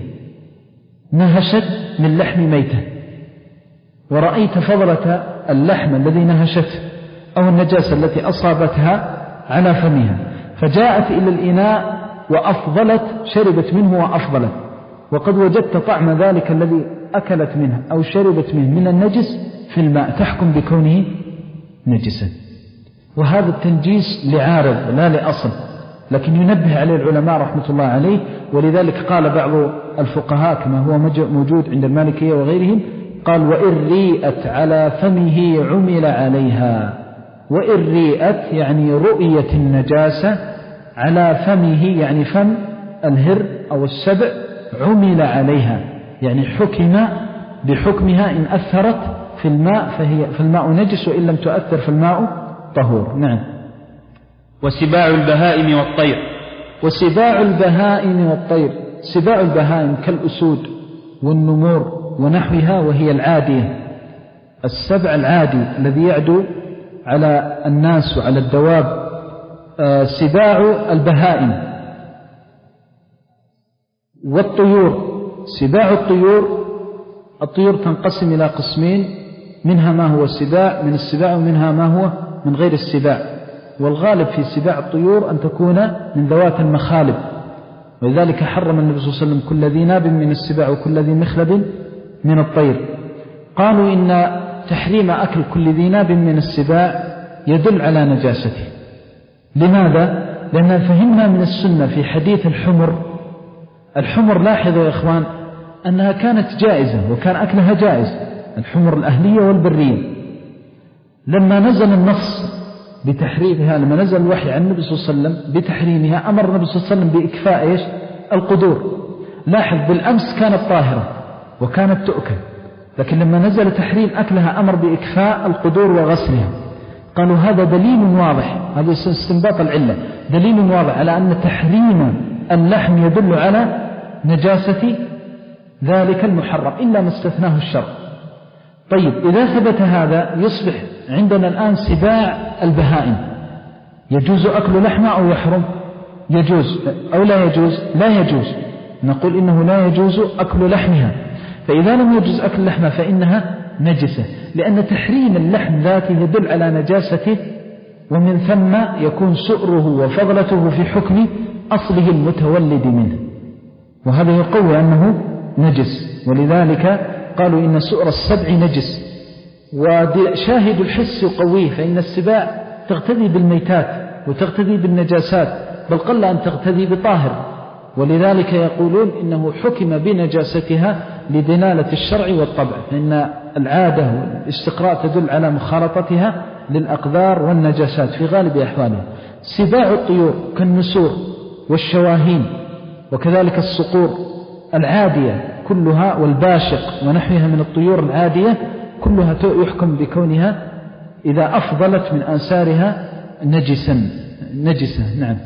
نهشت من لحم ميتة، ورأيت فضلة اللحم الذي نهشته أو النجاسة التي أصابتها على فمها، فجاءت إلى الإناء وأفضلت، شربت منه وأفضلت، وقد وجدت طعم ذلك الذي أكلت منه أو شربت منه من النجس في الماء، تحكم بكونه نجسا. وهذا التنجيس لعارض لا لأصل، لكن ينبه عليه العلماء رحمة الله عليه. ولذلك قال بعض الفقهاء كما هو موجود عند المالكية وغيرهم، قال وإن ريئت على فمه عمل عليها. وإن ريئت يعني رؤية النجاسة على فمه، يعني فم الهر أو السبع، عمل عليها يعني حكم بحكمها، إن أثرت في الماء فهي فالماء نجس، وإن لم تؤثر فالماء طهور. نعم. وسباع البهائم والطير. وسباع البهائم والطير، سباع البهائم كالأسود والنمور ونحوها، وهي العادية، السبع العادي الذي يعدو على الناس وعلى الدواب. سباع البهائم والطيور. سباع الطيور، الطيور تنقسم إلى قسمين، منها ما هو السباع من السباع ومنها ما هو من غير السباع، والغالب في سباع الطيور أن تكون من ذوات المخالب، ولذلك حرم النبي صلى الله عليه وسلم كل ذي ناب من السباع وكل ذي مخلب من الطير. قالوا إن تحريم أكل كل ذي ناب من السباع يدل على نجاسته. لماذا؟ لأننا فهمنا من السنة في حديث الحمر. الحمر لاحظوا يا إخوان أنها كانت جائزة وكان أكلها جائز، الحمر الأهلية والبرية. لما نزل النص بتحريمها، لما نزل الوحي عن النبي صلى الله عليه وسلم بتحريمها، أمر النبي صلى الله عليه وسلم بإكفاء إيش؟ القدور. لاحظ بالأمس كانت طاهرة وكانت تؤكل، لكن لما نزل تحريم أكلها أمر بإكفاء القدور وغسلها. قالوا هذا دليل واضح، هذا استنباط العلة، دليل واضح على أن تحريم اللحم يدل على نجاسة ذلك المحرم إلا ما استثناه الشرع. طيب إذا ثبت هذا يصبح عندنا الآن سباع البهائم، يجوز أكل لحمة أو يحرم؟ يجوز أو لا يجوز؟ لا يجوز. نقول إنه لا يجوز أكل لحمها، فإذا لم يجوز أكل لحمها فإنها نجسة، لأن تحريم اللحم ذاته يدل على نجاسته، ومن ثم يكون سؤره وفضلته في حكم أصله المتولد منه، وهذا يقوي أنه نجس. ولذلك قالوا إن سؤر السبع نجس، وشاهد الحس يقويه، فإن السباع تغتذي بالميتات وتغتذي بالنجاسات، بل قل أن تغتذي بطاهر، ولذلك يقولون إنه حكم بنجاستها لدلالة الشرع والطبع، فإن العادة والاستقراء تدل على مخالطتها للأقذار والنجاسات في غالب أحوالها. سباع الطيور كالنسور والشواهين وكذلك الصقور العادية كلها، والباشق ونحوها من الطيور العادية كلها يحكم بكونها إذا أفضلت من أنسارها نجسا نجسة. نعم.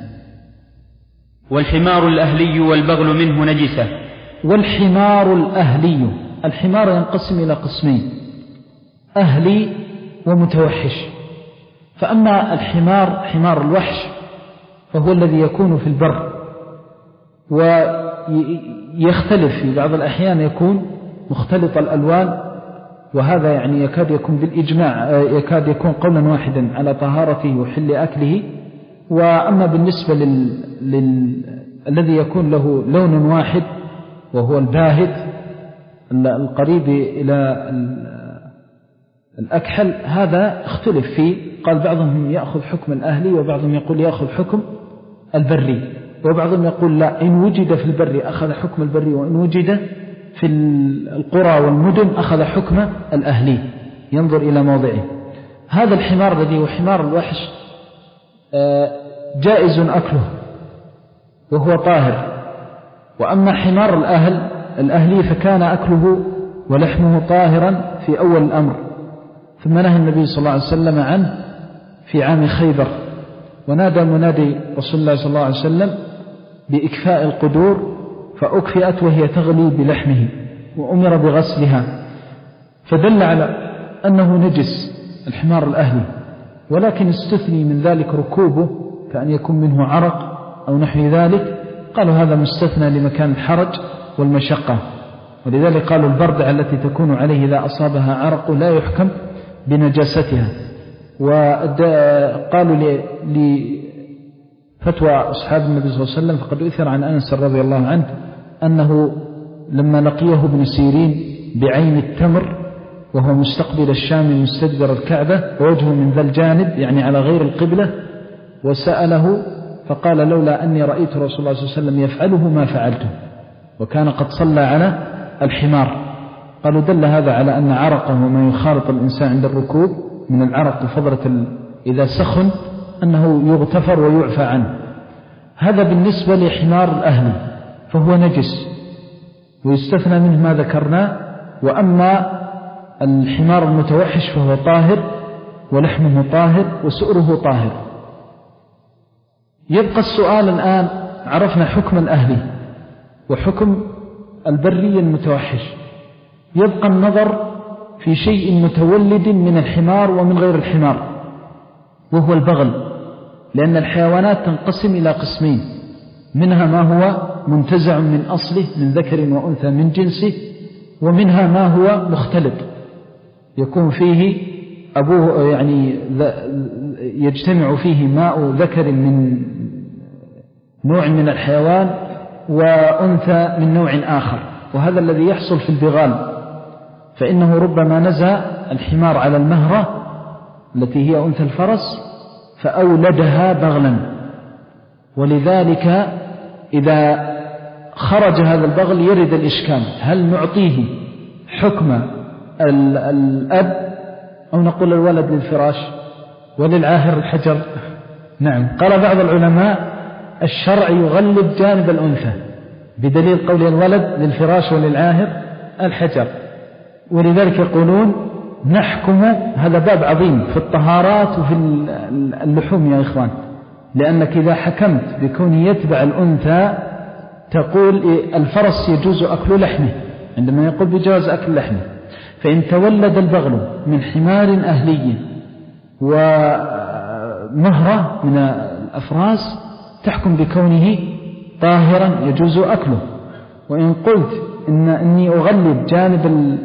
والحمار الأهلي والبغل منه نجسة. والحمار الأهلي، الحمار ينقسم إلى قسمين، أهلي ومتوحش. فأما الحمار حمار الوحش فهو الذي يكون في البر، ويختلف في بعض الأحيان يكون مختلط الألوان، وهذا يعني يكاد يكون بالإجماع يكاد يكون قولا واحدا على طهارته وحل أكله. وأما بالنسبة لل... لل... الذي يكون له لون واحد وهو الباهت القريب إلى الأكحل، هذا اختلف فيه. قال بعضهم يأخذ حكم الأهلي، وبعضهم يقول يأخذ حكم البري، وبعضهم يقول لا، إن وجد في البري أخذ حكم البري، وإن وجد في القرى والمدن أخذ حكم الأهلي، ينظر إلى موضعه. هذا الحمار الذي هو حمار الوحش جائز أكله وهو طاهر. وأما حمار الأهل الأهلي فكان أكله ولحمه طاهرا في أول الأمر، ثم نهى النبي صلى الله عليه وسلم عنه في عام خيبر، ونادى منادي رسول الله صلى الله عليه وسلم بإكفاء القدور، فأكفئت وهي تغلي بلحمه، وأمر بغسلها، فدل على أنه نجس الحمار الأهلي. ولكن استثني من ذلك ركوبه، كأن يكون منه عرق أو نحو ذلك، قالوا هذا مستثنى لمكان الحرج والمشقة، ولذلك قالوا البردعة التي تكون عليه إذا أصابها عرق لا يحكم بنجاستها. وقالوا لفتوى أصحاب النبي صلى الله عليه وسلم، فقد أثر عن أنس رضي الله عنه أنه لما لقيه ابن سيرين بعين التمر وهو مستقبل الشام مستدبر الكعبة ووجهه من ذا الجانب يعني على غير القبلة، وسأله فقال لولا أني رأيت رسول الله صلى الله عليه وسلم يفعله ما فعلته، وكان قد صلى على الحمار. قالوا دل هذا على أن عرقه وما يخالط الإنسان عند الركوب من العرق وفضرة إذا سخن أنه يغتفر ويعفى عنه. هذا بالنسبة لحمار الأهلي فهو نجس ويستثنى منه ما ذكرناه. وأما الحمار المتوحش فهو طاهر ولحمه طاهر وسؤره طاهر. يبقى السؤال الآن، عرفنا حكم الأهلي وحكم البري المتوحش، يبقى النظر في شيء متولد من الحمار ومن غير الحمار، وهو البغل، لأن الحيوانات تنقسم إلى قسمين، منها ما هو منتزع من أصله من ذكر وأنثى من جنسه، ومنها ما هو مختلط يكون فيه أبوه يعني يجتمع فيه ماء ذكر من نوع من الحيوان وأنثى من نوع آخر، وهذا الذي يحصل في البغال. فإنه ربما نزع الحمار على المهرة التي هي أنثى الفرس فأولدها بغلا، ولذلك إذا خرج هذا البغل يرد الإشكال، هل نعطيه حكم الأب أو نقول الولد للفراش وللعاهر الحجر؟ نعم، قال بعض العلماء الشرع يغلب جانب الأنثى بدليل قول الولد للفراش وللعاهر الحجر، ولذلك يقولون نحكم. هذا باب عظيم في الطهارات وفي اللحوم يا إخوان، لأنك إذا حكمت بكونه يتبع الأنثى تقول الفرس يجوز أكل لحمه عندما يقول بجواز أكل لحمه، فإن تولد البغل من حمار أهلي ومهرة من الأفراس تحكم بكونه طاهرا يجوز أكله. وإن قلت إن إني أغلب جانب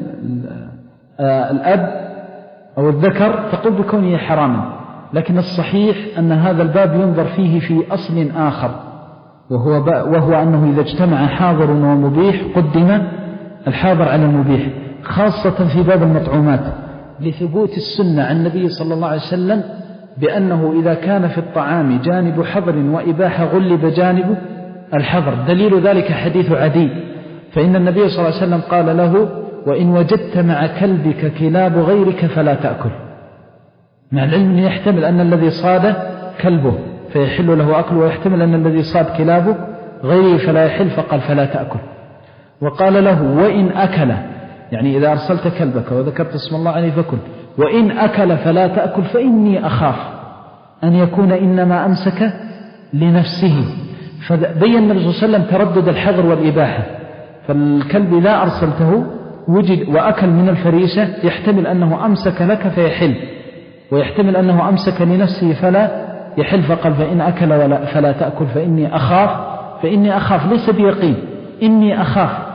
الأب أو الذكر تقول بكونه حراما، لكن الصحيح أن هذا الباب ينظر فيه في أصل آخر، وهو, وهو أنه إذا اجتمع حاضر ومبيح قدم الحاضر على المبيح، خاصة في باب المطعومات، لثبوت السنة عن النبي صلى الله عليه وسلم بأنه إذا كان في الطعام جانب حظر وإباحة غلب جانب الحظر. دليل ذلك حديث عدي، فإن النبي صلى الله عليه وسلم قال له وإن وجدت مع كلبك كلاب غيرك فلا تأكل، مع العلم أن يحتمل أن الذي صاد كلبه فيحل له أكل، ويحتمل أن الذي صاد كلابه غيره فلا يحل، فقال فلا تأكل. وقال له وإن أكل، يعني إذا أرسلت كلبك وذكرت اسم الله عليه فكل، وإن أكل فلا تأكل فإني أخاف أن يكون إنما أمسك لنفسه. فبين النبي صلى الله عليه وسلم تردد الحظر والإباحة، فالكلب إذا أرسلته وجد وأكل من الفريسة يحتمل أنه أمسك لك فيحل، ويحتمل أنه أمسك لنفسه فلا يحل، فقال فإن أكل ولا فلا تأكل فإني أخاف. فإني أخاف ليس بيقين، إني أخاف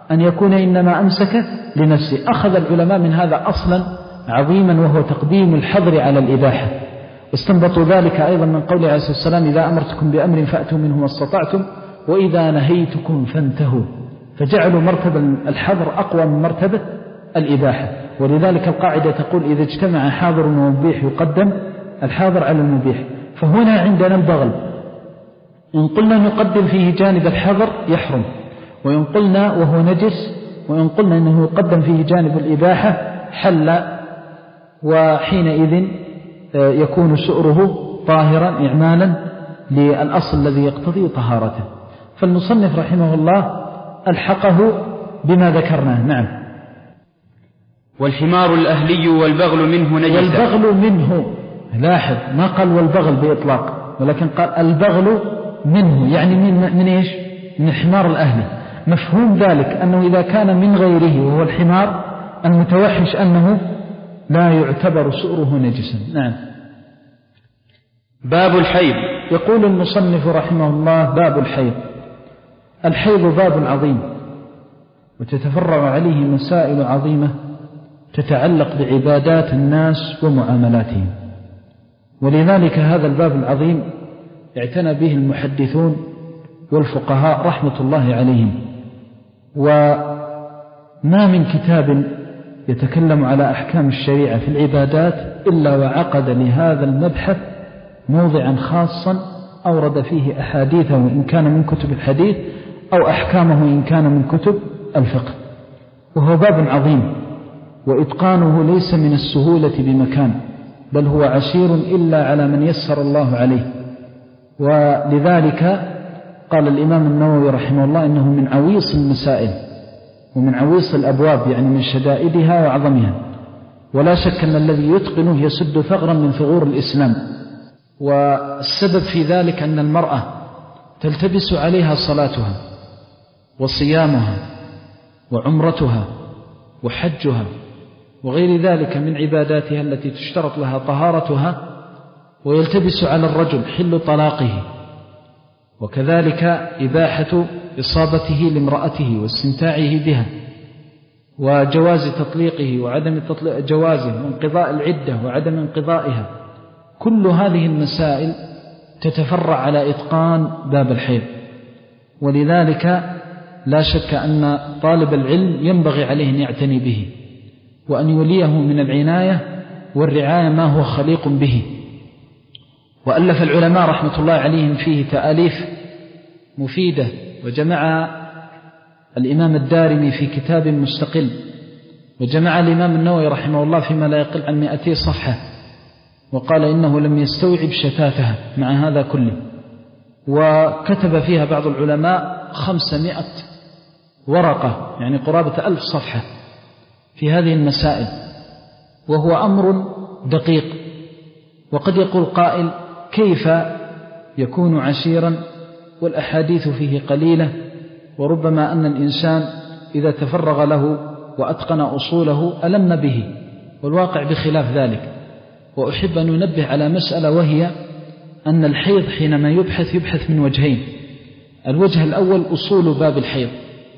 أن يكون إنما أمسك لنفسه. أخذ العلماء من هذا أصلا عظيما وهو تقديم الحظر على الإباحة، واستنبطوا ذلك أيضا من قول عليه الصلاة والسلام: إذا أمرتكم بأمر فأتوا منه ما استطعتم وإذا نهيتكم فانتهوا. فجعلوا مرتبة الحظر أقوى من مرتبة الإباحة. ولذلك القاعدة تقول: إذا اجتمع حاضر ومبيح يقدم الحاضر على المبيح. فهنا عندنا البغل، إن قلنا نقدم فيه جانب الحظر يحرم، وإن قلنا وهو نجس، وإن قلنا أنه يقدم فيه جانب الإباحة حل، وحينئذ يكون سؤره طاهرا إعمالا للأصل الذي يقتضي طهارته. فالمصنف رحمه الله ألحقه بما ذكرناه. نعم. والحمار الأهلي والبغل منه نجس. والبغل منه، لاحظ ما قال والبغل بإطلاق، ولكن قال البغل منه، يعني من, من إيش؟ من الحمار الأهلي. مفهوم ذلك أنه إذا كان من غيره وهو الحمار المتوحش أنه لا يعتبر سؤره نجسا. نعم. باب الحيض. يقول المصنف رحمه الله: باب الحيض. الحيض باب عظيم، وتتفرع عليه مسائل عظيمة تتعلق بعبادات الناس ومعاملاتهم، ولذلك هذا الباب العظيم اعتنى به المحدثون والفقهاء رحمة الله عليهم. وما من كتاب يتكلم على أحكام الشريعة في العبادات إلا وعقد لهذا المبحث موضعا خاصا أورد فيه أحاديثه إن كان من كتب الحديث أو أحكامه إن كان من كتب الفقه. وهو باب عظيم، وإتقانه ليس من السهولة بمكان، بل هو عسير إلا على من يسر الله عليه. ولذلك قال الإمام النووي رحمه الله إنه من عويص المسائل ومن عويص الأبواب، يعني من شدائدها وعظمها. ولا شك أن الذي يتقنه يسد ثغرا من ثغور الإسلام. والسبب في ذلك أن المرأة تلتبس عليها صلاتها وصيامها وعمرتها وحجها وغير ذلك من عباداتها التي تشترط لها طهارتها، ويلتبس على الرجل حل طلاقه، وكذلك إباحة إصابته لامرأته واستمتاعه بها، وجواز تطليقه وعدم جوازه، وانقضاء العدة وعدم انقضائها. كل هذه المسائل تتفرع على إتقان باب الحيض. ولذلك لا شك أن طالب العلم ينبغي عليه أن يعتني به، وأن يوليه من العناية والرعاية ما هو خليق به. وألف العلماء رحمة الله عليهم فيه تأليف مفيدة، وجمع الإمام الدارمي في كتاب مستقل، وجمع الإمام النووي رحمه الله فيما لا يقل عن مئتي صفحة، وقال إنه لم يستوعب شتاتها مع هذا كله. وكتب فيها بعض العلماء خمسمائة ورقة، يعني قرابة ألف صفحة في هذه المسائل، وهو أمر دقيق. وقد يقول قائل: كيف يكون عسيرا والأحاديث فيه قليلة؟ وربما أن الإنسان إذا تفرغ له وأتقن أصوله ألم به، والواقع بخلاف ذلك. وأحب أن ننبه على مسألة، وهي أن الحيض حينما يبحث يبحث من وجهين: الوجه الأول أصول باب الحيض،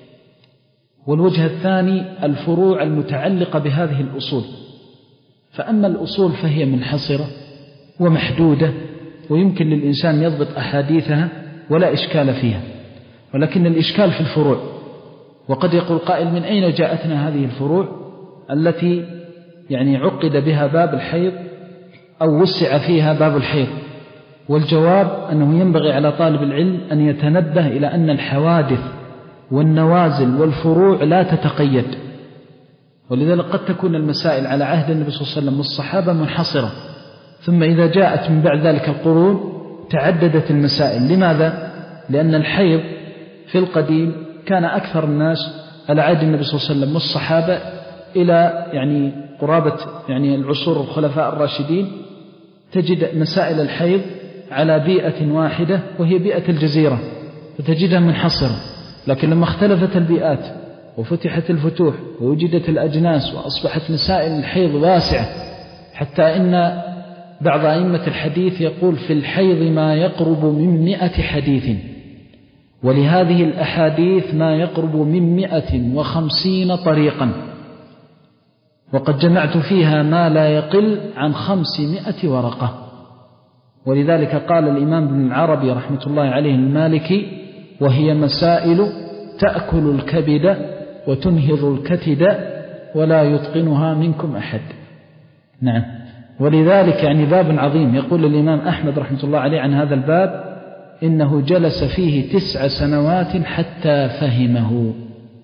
والوجه الثاني الفروع المتعلقة بهذه الأصول. فأما الأصول فهي منحصرة ومحدودة، ويمكن للإنسان يضبط أحاديثها ولا إشكال فيها، ولكن الإشكال في الفروع. وقد يقول قائل: من أين جاءتنا هذه الفروع التي يعني عقد بها باب الحيض أو وسع فيها باب الحيض؟ والجواب أنه ينبغي على طالب العلم أن يتنبه إلى أن الحوادث والنوازل والفروع لا تتقيد. ولذلك قد تكون المسائل على عهد النبي صلى الله عليه وسلم والصحابة منحصرة، ثم إذا جاءت من بعد ذلك القرون تعددت المسائل. لماذا؟ لأن الحيض في القديم كان أكثر الناس على عهد النبي صلى الله عليه وسلم والصحابة إلى يعني قرابة يعني العصور الخلفاء الراشدين تجد مسائل الحيض على بيئة واحدة وهي بيئة الجزيرة، فتجدها منحصرة. لكن لما اختلفت البيئات وفتحت الفتوح ووجدت الأجناس وأصبحت مسائل الحيض واسعة، حتى إن بعض أئمة الحديث يقول في الحيض ما يقرب من مئة حديث. ولهذه الأحاديث ما يقرب من مئة وخمسين طريقا، وقد جمعت فيها ما لا يقل عن خمسمائة ورقة. ولذلك قال الإمام ابن العربي رحمة الله عليه المالكي: وهي مسائل تأكل الكبد وتنهض الكتد ولا يتقنها منكم أحد. نعم. ولذلك يعني باب عظيم. يقول الإمام أحمد رحمة الله عليه عن هذا الباب: إنه جلس فيه تسع سنوات حتى فهمه.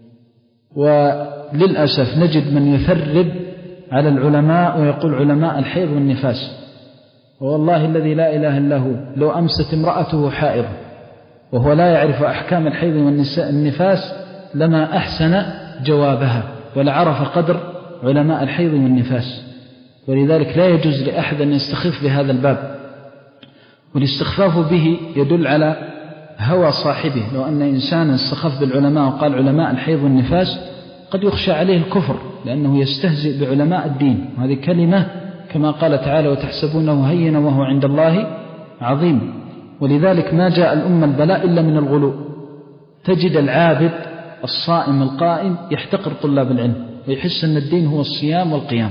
وللأسف نجد من يثرب على العلماء ويقول علماء الحيض والنفاس، والله الذي لا إله إلا هو لو أمست امرأته حائض وهو لا يعرف أحكام الحيض والنفاس لما أحسن جوابها ولعرف قدر علماء الحيض والنفاس. ولذلك لا يجوز لأحد أن يستخف بهذا الباب، والاستخفاف به يدل على هوى صاحبه. لو أن إنسانا استخف بالعلماء وقال علماء الحيض والنفاس قد يخشى عليه الكفر، لأنه يستهزئ بعلماء الدين، وهذه كلمة كما قال تعالى: وتحسبونه هينا وهو عند الله عظيم. ولذلك ما جاء الأمة البلاء إلا من الغلو. تجد العابد الصائم القائم يحتقر طلاب العلم ويحس أن الدين هو الصيام والقيام،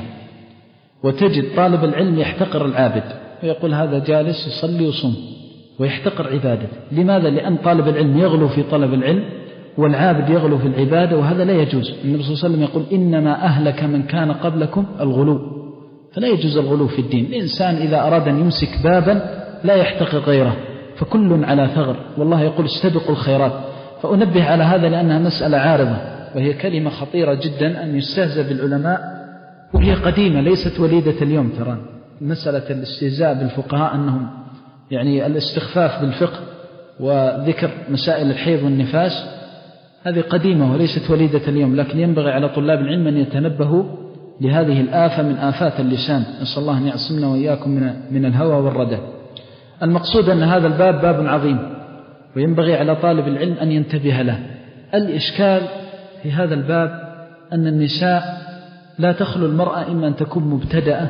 وتجد طالب العلم يحتقر العابد ويقول هذا جالس يصلي وصم ويحتقر عبادته. لماذا؟ لأن طالب العلم يغلو في طلب العلم والعابد يغلو في العبادة، وهذا لا يجوز. النبي صلى الله عليه وسلم يقول: إنما أهلك من كان قبلكم الغلو. فلا يجوز الغلو في الدين. الإنسان إذا أراد أن يمسك بابا لا يحتقر غيره، فكل على ثغر، والله يقول: استبقوا الخيرات. فأنبه على هذا لأنها مسألة عارضة، وهي كلمة خطيرة جدا أن يستهزأ بالعلماء، وهي قديمة ليست وليدة اليوم. ترى مسألة الاستهزاء بالفقهاء أنهم يعني الاستخفاف بالفقه وذكر مسائل الحيض والنفاس هذه قديمة وليست وليدة اليوم، لكن ينبغي على طلاب العلم أن يتنبهوا لهذه الآفة من آفات اللسان. نسأل الله أن يعصمنا وإياكم من من الهوى والردى. المقصود أن هذا الباب باب عظيم، وينبغي على طالب العلم أن ينتبه له. الإشكال في هذا الباب أن النساء لا تخلو المرأة إما أن تكون مبتدأة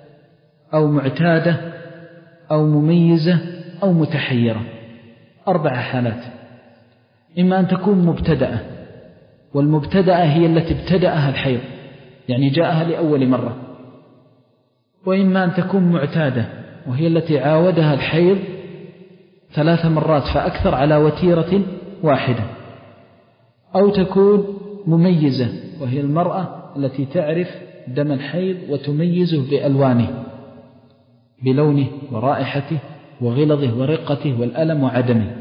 أو معتادة أو مميزة أو متحيرة. أربع حالات: إما أن تكون مبتدأة، والمبتدأة هي التي ابتدأها الحيض يعني جاءها لأول مرة، وإما أن تكون معتادة وهي التي عاودها الحيض ثلاث مرات فأكثر على وتيرة واحدة، أو تكون مميزة وهي المرأة التي تعرف دم الحيض وتميزه بألوانه، بلونه ورائحته وغلظه ورقته والألم وعدمه،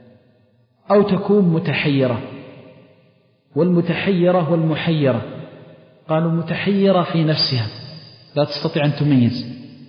أو تكون متحيرة. والمتحيرة والمحيرة قالوا متحيرة في نفسها لا تستطيع أن تميز،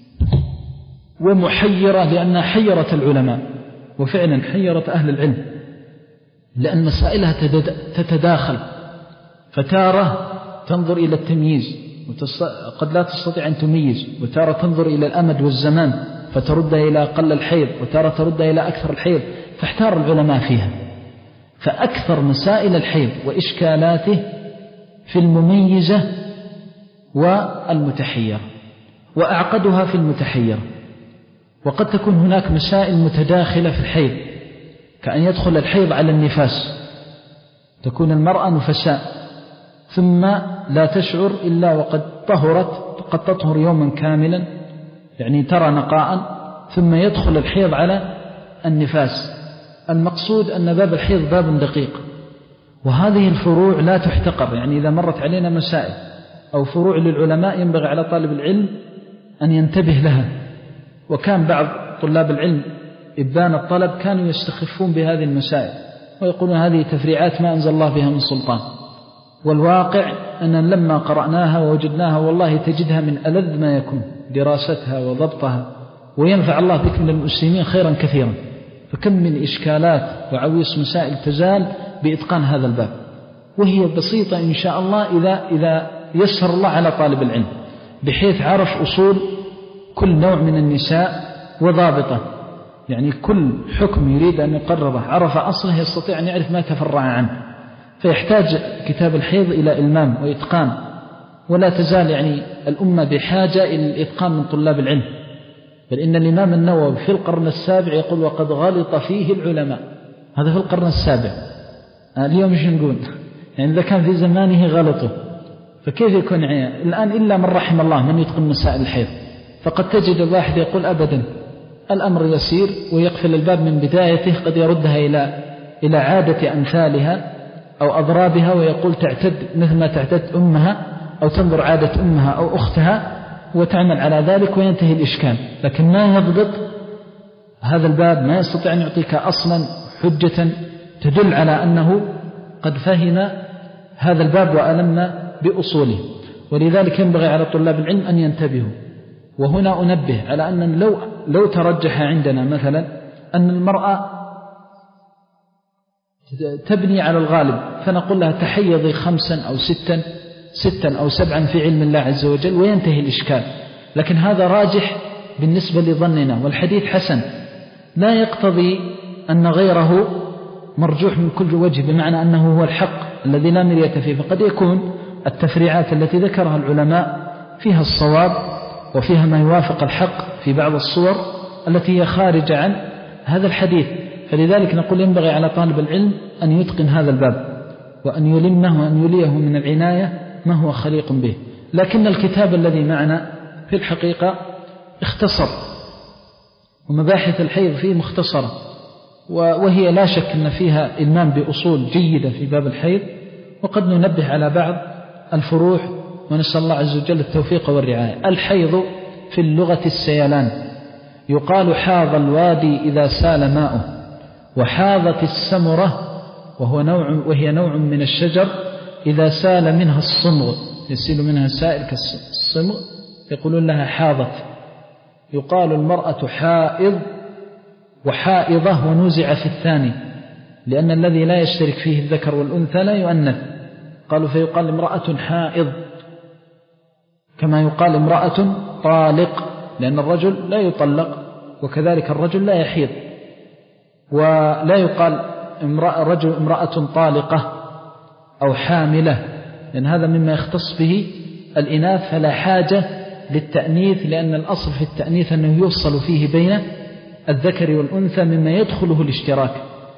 ومحيرة لأنها حيرت العلماء، وفعلا حيرت أهل العلم، لأن مسائلها تتداخل، فتارة تنظر إلى التمييز وقد لا تستطيع أن تميز، وتارة تنظر إلى الأمد والزمان فتردها إلى أقل الحيض، وتارة تردها إلى أكثر الحيض، فاحتار العلماء فيها. فأكثر مسائل الحيض وإشكالاته في المميزة والمتحيرة، وأعقدها في المتحيرة. وقد تكون هناك مسائل متداخلة في الحيض، كأن يدخل الحيض على النفاس، تكون المرأة نفساء ثم لا تشعر إلا وقد طهرت، قد تطهر يوما كاملا يعني ترى نقاء، ثم يدخل الحيض على النفاس. المقصود أن باب الحيض باب دقيق، وهذه الفروع لا تحتقر. يعني إذا مرت علينا مسائل أو فروع للعلماء ينبغي على طالب العلم أن ينتبه لها. وكان بعض طلاب العلم إبان الطلب كانوا يستخفون بهذه المسائل ويقولون هذه تفريعات ما أنزل الله بها من سلطان. والواقع أن لما قرأناها ووجدناها والله تجدها من ألذ ما يكون دراستها وضبطها، وينفع الله بك من المسلمين خيرا كثيرا. فكم من إشكالات وعويص مسائل تزال بإتقان هذا الباب، وهي بسيطة إن شاء الله إذا, إذا يسر الله على طالب العلم، بحيث عرف أصول كل نوع من النساء وضابطه. يعني كل حكم يريد أن يقرره عرف أصله يستطيع أن يعرف ما تفرع عنه. فيحتاج كتاب الحيض إلى إلمام وإتقان، ولا تزال يعني الأمة بحاجة إلى الإتقان من طلاب العلم. بل إن الإمام النووي في القرن السابع يقول وقد غلط فيه العلماء. هذا في القرن السابع. اليوم ايش نقول؟ يعني إذا كان في زمانه غلطه فكيف يكون عيان الآن؟ إلا من رحم الله من يتقن مسائل الحيض. فقد تجد الواحد يقول أبدا الأمر يسير ويقفل الباب من بدايته، قد يردها إلى إلى عادة أمثالها أو أضرابها، ويقول تعتد مثل ما تعتد أمها أو تنظر عادة أمها أو أختها وتعمل على ذلك وينتهي الإشكال. لكن ما يضبط هذا الباب، ما يستطيع أن يعطيك أصلا حجة تدل على أنه قد فهم هذا الباب وألمنا بأصوله. ولذلك ينبغي على طلاب العلم أن ينتبهوا. وهنا أنبه على أن لو, لو ترجح عندنا مثلا أن المرأة تبني على الغالب فنقول لها تحيضي خمسا أو ستا ستا أو سبعا في علم الله عز وجل وينتهي الإشكال. لكن هذا راجح بالنسبة لظننا، والحديث حسن لا يقتضي أن غيره مرجوح من كل وجه، بمعنى أنه هو الحق الذي لا مرية فيه. فقد يكون التفريعات التي ذكرها العلماء فيها الصواب وفيها ما يوافق الحق في بعض الصور التي هي خارجة عن هذا الحديث. فلذلك نقول ينبغي على طالب العلم أن يتقن هذا الباب وأن يلمه وأن يليه من العناية ما هو خليق به. لكن الكتاب الذي معنا في الحقيقة اختصر، ومباحث الحيض فيه مختصرة، وهي لا شك أن فيها إلمام بأصول جيدة في باب الحيض، وقد ننبه على بعض الفروع ونسأل الله عز وجل التوفيق والرعاية. الحيض في اللغة السيلان، يقال حاض الوادي إذا سال ماؤه، وحاضت السمرة وهو نوع وهي نوع من الشجر إذا سال منها الصمغ، يسيل منها سائل كالصمغ يقولون لها حاضت. يقال المرأة حائض وحائضة ونزع في الثاني، لأن الذي لا يشترك فيه الذكر والأنثى لا يؤنث، قالوا فيقال امرأة حائض، كما يقال امرأة طالق، لأن الرجل لا يطلق وكذلك الرجل لا يحيض. ولا يقال امرأة رجل امرأة طالقة أو حاملة، لأن هذا مما يختص به الإناث، فلا حاجة للتأنيث، لأن الأصل في التأنيث أنه يوصل فيه بين الذكر والأنثى مما يدخله الاشتراك.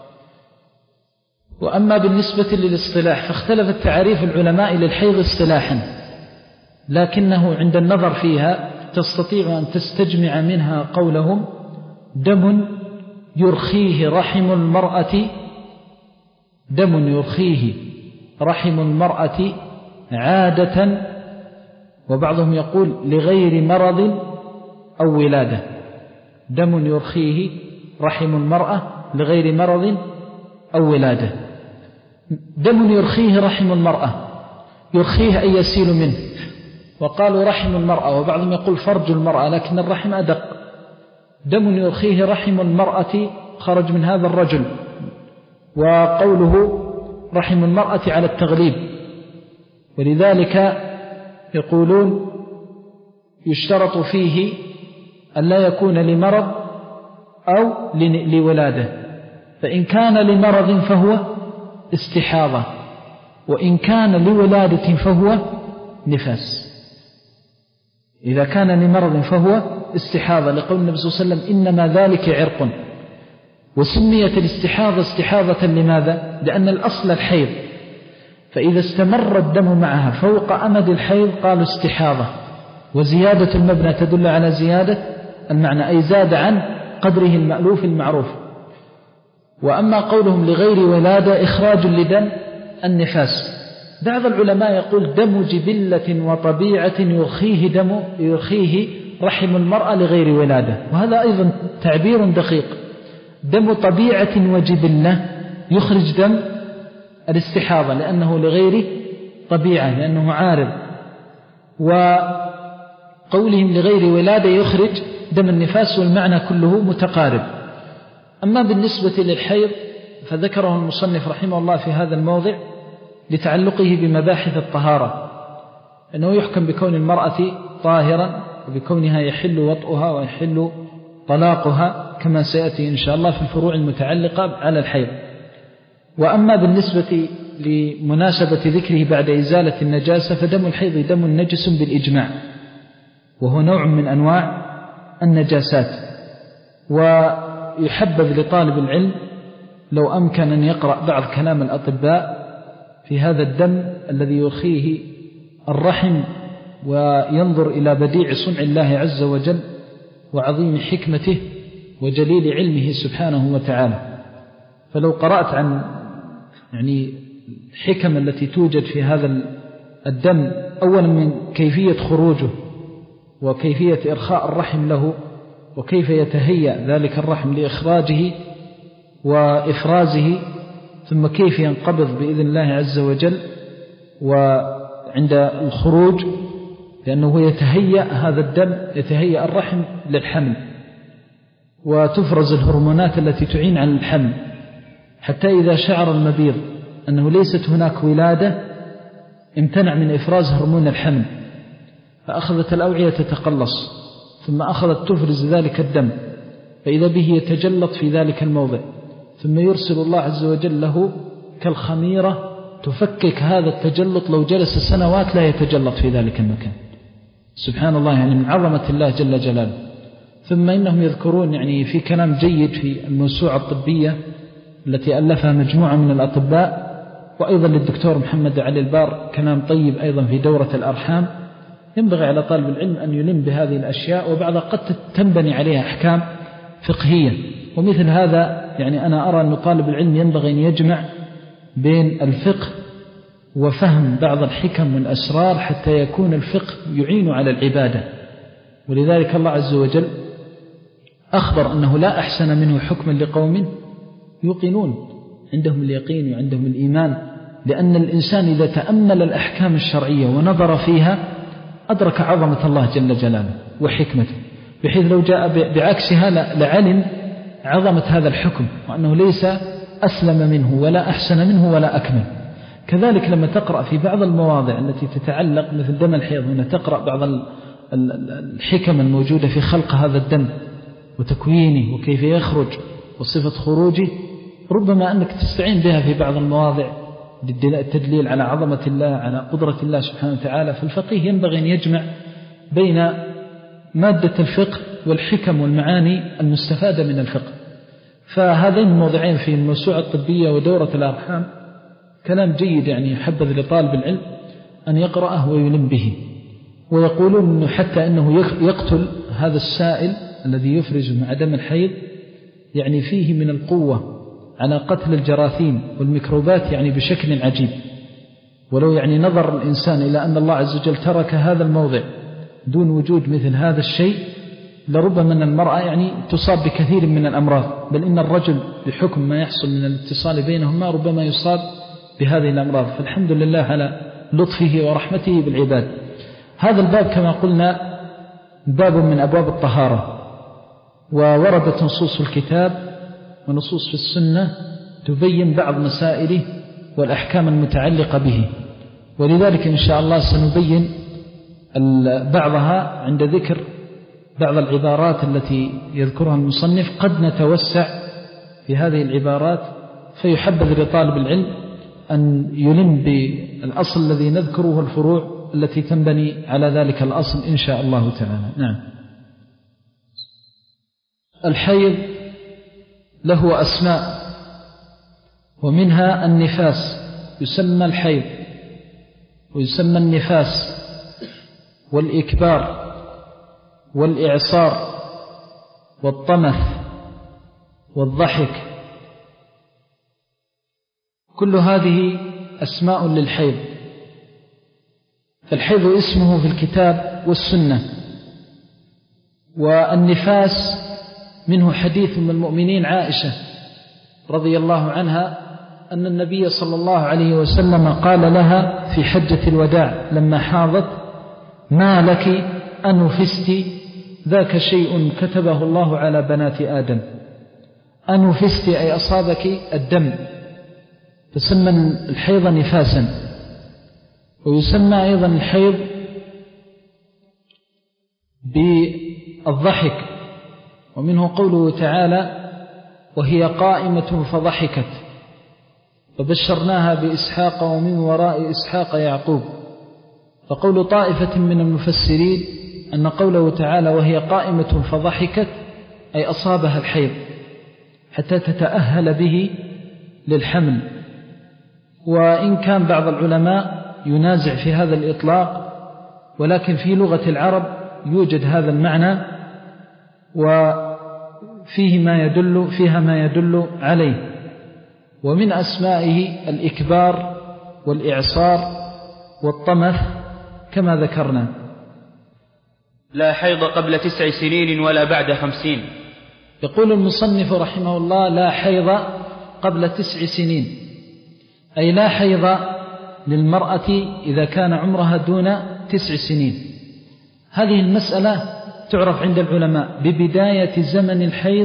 وأما بالنسبة للاصطلاح فاختلف التعريف العلماء للحيض اصطلاحا، لكنه عند النظر فيها تستطيع أن تستجمع منها قولهم دم يرخيه رحم المرأة دم يرخيه رحم المرأة عادة، وبعضهم يقول لغير مرض أو ولادة. دم يرخيه رحم المرأة لغير مرض أو ولادة. دم يرخيه رحم المرأة، يرخيه أي يسيل منه، وقالوا رحم المرأة، وبعضهم يقول فرج المرأة، لكن الرحم أدق. دم يرخيه رحم المرأة خرج من هذا الرجل، وقوله رحم المرأة على التغليب، ولذلك يقولون يشترط فيه أن لا يكون لمرض أو لولادة، فإن كان لمرض فهو استحاضة، وإن كان لولادة فهو نفاس. إذا كان لمرض فهو استحاضة، لقول النبي صلى الله عليه وسلم إنما ذلك عرق. وسميت الاستحاضة استحاضة لماذا؟ لأن الأصل الحيض، فإذا استمر الدم معها فوق أمد الحيض قالوا استحاضة، وزيادة المبنى تدل على زيادة المعنى، أي زاد عن قدره المألوف المعروف. وأما قولهم لغير ولادة إخراج لدم النفاس. بعض العلماء يقول دم جبلة وطبيعة يرخيه دم يرخيه رحم المرأة لغير ولادة، وهذا أيضا تعبير دقيق. دم طبيعة وجبلة يخرج دم الاستحاضة لأنه لغير طبيعة، لأنه عارض. وقولهم لغير ولادة يخرج دم النفاس، والمعنى كله متقارب. أما بالنسبة للحيض فذكره المصنف رحمه الله في هذا الموضع لتعلقه بمباحث الطهارة، أنه يحكم بكون المرأة طاهرا، وبكونها يحل وطئها ويحل طلاقها، كما سيأتي إن شاء الله في الفروع المتعلقة على الحيض. وأما بالنسبة لمناسبة ذكره بعد إزالة النجاسة فدم الحيض دم نجس بالإجماع، وهو نوع من أنواع النجاسات. ويحبذ لطالب العلم لو أمكن أن يقرأ بعض كلام الأطباء في هذا الدم الذي يخيه الرحم وينظر إلى بديع صنع الله عز وجل وعظيم حكمته وجليل علمه سبحانه وتعالى. فلو قرأت عن يعني الحكم التي توجد في هذا الدم، أولا من كيفية خروجه وكيفية إرخاء الرحم له وكيف يتهيأ ذلك الرحم لإخراجه وإفرازه، ثم كيف ينقبض بإذن الله عز وجل وعند الخروج، لأنه يتهيأ هذا الدم يتهيأ الرحم للحمل وتفرز الهرمونات التي تعين على الحمل، حتى إذا شعر المبيض أنه ليست هناك ولادة امتنع من إفراز هرمون الحمل، فأخذت الأوعية تتقلص ثم أخذت تفرز ذلك الدم، فإذا به يتجلط في ذلك الموضع، ثم يرسل الله عز وجل له كالخميرة تفكك هذا التجلط، لو جلس سنوات لا يتجلط في ذلك المكان. سبحان الله، يعني من عظمة الله جل جلاله. ثم إنهم يذكرون يعني في كلام جيد في الموسوعة الطبية التي ألفها مجموعة من الأطباء، وأيضا للدكتور محمد علي البار كلام طيب أيضا في دورة الأرحام. ينبغي على طالب العلم أن يلم بهذه الأشياء، وبعضها قد تنبني عليها أحكام فقهية. ومثل هذا يعني أنا أرى أن طالب العلم ينبغي أن يجمع بين الفقه وفهم بعض الحكم والأسرار حتى يكون الفقه يعين على العبادة. ولذلك الله عز وجل أخبر أنه لا أحسن منه حكما لقوم يوقنون، عندهم اليقين وعندهم الإيمان، لأن الإنسان إذا تأمل الأحكام الشرعية ونظر فيها أدرك عظمة الله جل جلاله وحكمته، بحيث لو جاء بعكسها لعلم عظمة هذا الحكم وأنه ليس أسلم منه ولا أحسن منه ولا أكمل. كذلك لما تقرأ في بعض المواضع التي تتعلق مثل دم الحيض، هنا تقرأ بعض الحكم الموجودة في خلق هذا الدم وتكوينه وكيف يخرج وصفة خروجه، ربما أنك تستعين بها في بعض المواضع للتدليل على عظمة الله على قدرة الله سبحانه وتعالى. فالفقيه ينبغي أن يجمع بين مادة الفقه والحكم والمعاني المستفادة من الفقه. فهذين الموضوعين في الموسوعة الطبية ودورة الأرحام كلام جيد، يعني يحبذ لطالب العلم أن يقرأه ويلم به. ويقولون أنه حتى أنه يقتل هذا السائل الذي يفرز مع دم الحيض، يعني فيه من القوة على قتل الجراثيم والميكروبات يعني بشكل عجيب. ولو يعني نظر الإنسان إلى أن الله عز وجل ترك هذا الموضع دون وجود مثل هذا الشيء، لربما أن المرأة يعني تصاب بكثير من الأمراض، بل إن الرجل بحكم ما يحصل من الاتصال بينهما ربما يصاب بهذه الأمراض. فالحمد لله على لطفه ورحمته بالعباد. هذا الباب كما قلنا باب من أبواب الطهارة، ووردت نصوص الكتاب ونصوص في السنة تبين بعض مسائله والأحكام المتعلقة به، ولذلك إن شاء الله سنبين بعضها عند ذكر بعض العبارات التي يذكرها المصنف. قد نتوسع في هذه العبارات فيحبذ لطالب العلم أن يلم بالأصل الذي نذكره الفروع التي تنبني على ذلك الأصل إن شاء الله تعالى. نعم. الحيض له أسماء، ومنها النفاس، يسمى الحيض ويسمى النفاس والإكبار والإعصار والطمث والضحك، كل هذه أسماء للحيض. فالحيض اسمه في الكتاب والسنة. والنفاس منه حديث من المؤمنين عائشة رضي الله عنها أن النبي صلى الله عليه وسلم قال لها في حجة الوداع لما حاضت: ما لك أنفست؟ ذاك شيء كتبه الله على بنات آدم. أنفست أي أصابك الدم، فسمى الحيض نفاسا. ويسمى أيضا الحيض بالضحك، ومنه قوله تعالى: وهي قائمة فضحكت فبشرناها بإسحاق ومن وراء إسحاق يعقوب. فقول طائفة من المفسرين أن قوله تعالى وهي قائمة فضحكت أي أصابها الحيض حتى تتأهل به للحمل. وإن كان بعض العلماء ينازع في هذا الإطلاق، ولكن في لغة العرب يوجد هذا المعنى وفيه ما يدل فيها ما يدل عليه. ومن أسمائه الإكبار والإعصار والطمث كما ذكرنا. لا حيض قبل تسع سنين ولا بعد خمسين. يقول المصنف رحمه الله: لا حيض قبل تسع سنين، أي لا حيض للمرأة إذا كان عمرها دون تسع سنين. هذه المسألة تعرف عند العلماء ببداية زمن الحيض،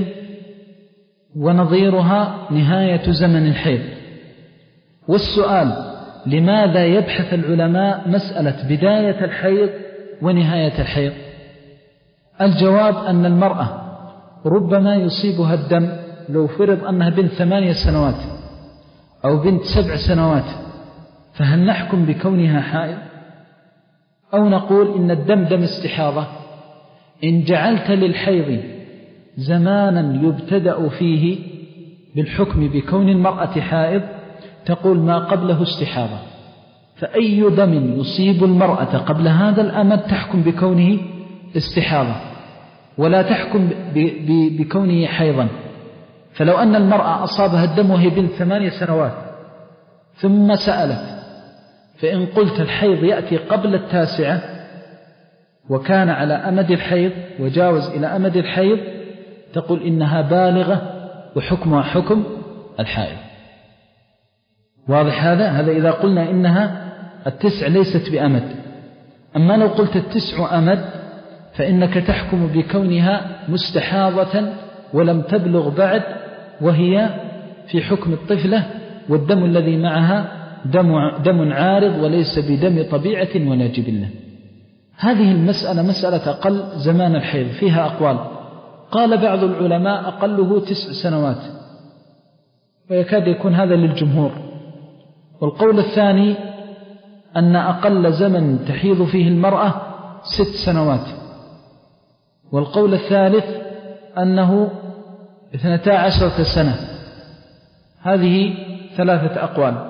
ونظيرها نهاية زمن الحيض. والسؤال: لماذا يبحث العلماء مسألة بداية الحيض ونهاية الحيض؟ الجواب أن المرأة ربما يصيبها الدم، لو فرض أنها بنت ثمانية سنوات أو بنت سبع سنوات، فهل نحكم بكونها حائض أو نقول إن الدم دم استحاضة؟ إن جعلت للحيض زمانا يبتدأ فيه بالحكم بكون المرأة حائض، تقول ما قبله استحاضة، فأي دم يصيب المرأة قبل هذا الأمد تحكم بكونه استحاضة ولا تحكم بكونه حيضا. فلو أن المرأة أصابها الدم وهي بنت ثمانية سنوات ثم سألت، فإن قلت الحيض يأتي قبل التاسعة وكان على أمد الحيض وجاوز إلى أمد الحيض، تقول إنها بالغة وحكمها حكم الحائض. واضح هذا؟ هذا إذا قلنا إنها التسع ليست بأمد. أما لو قلت التسع أمد فإنك تحكم بكونها مستحاضة ولم تبلغ بعد، وهي في حكم الطفلة، والدم الذي معها دم, دم عارض وليس بدم طبيعة ولا جبلة. هذه المسألة مسألة أقل زمان الحيض فيها أقوال. قال بعض العلماء أقله تسع سنوات، ويكاد يكون هذا للجمهور. والقول الثاني أن أقل زمن تحيض فيه المرأة ست سنوات. والقول الثالث أنه اثنتا عشرة سنة. هذه ثلاثة أقوال.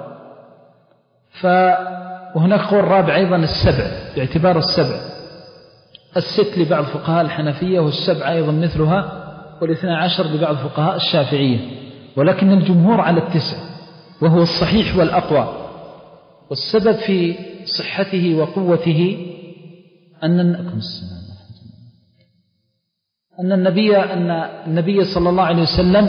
وهناك قول رابع أيضا السبع، باعتبار السبع الست لبعض فقهاء الحنفية، والسبع أيضا مثلها، والاثنى عشر لبعض فقهاء الشافعية، ولكن الجمهور على التسع وهو الصحيح والأقوى. والسبب في صحته وقوته أن أن النبي أن النبي صلى الله عليه وسلم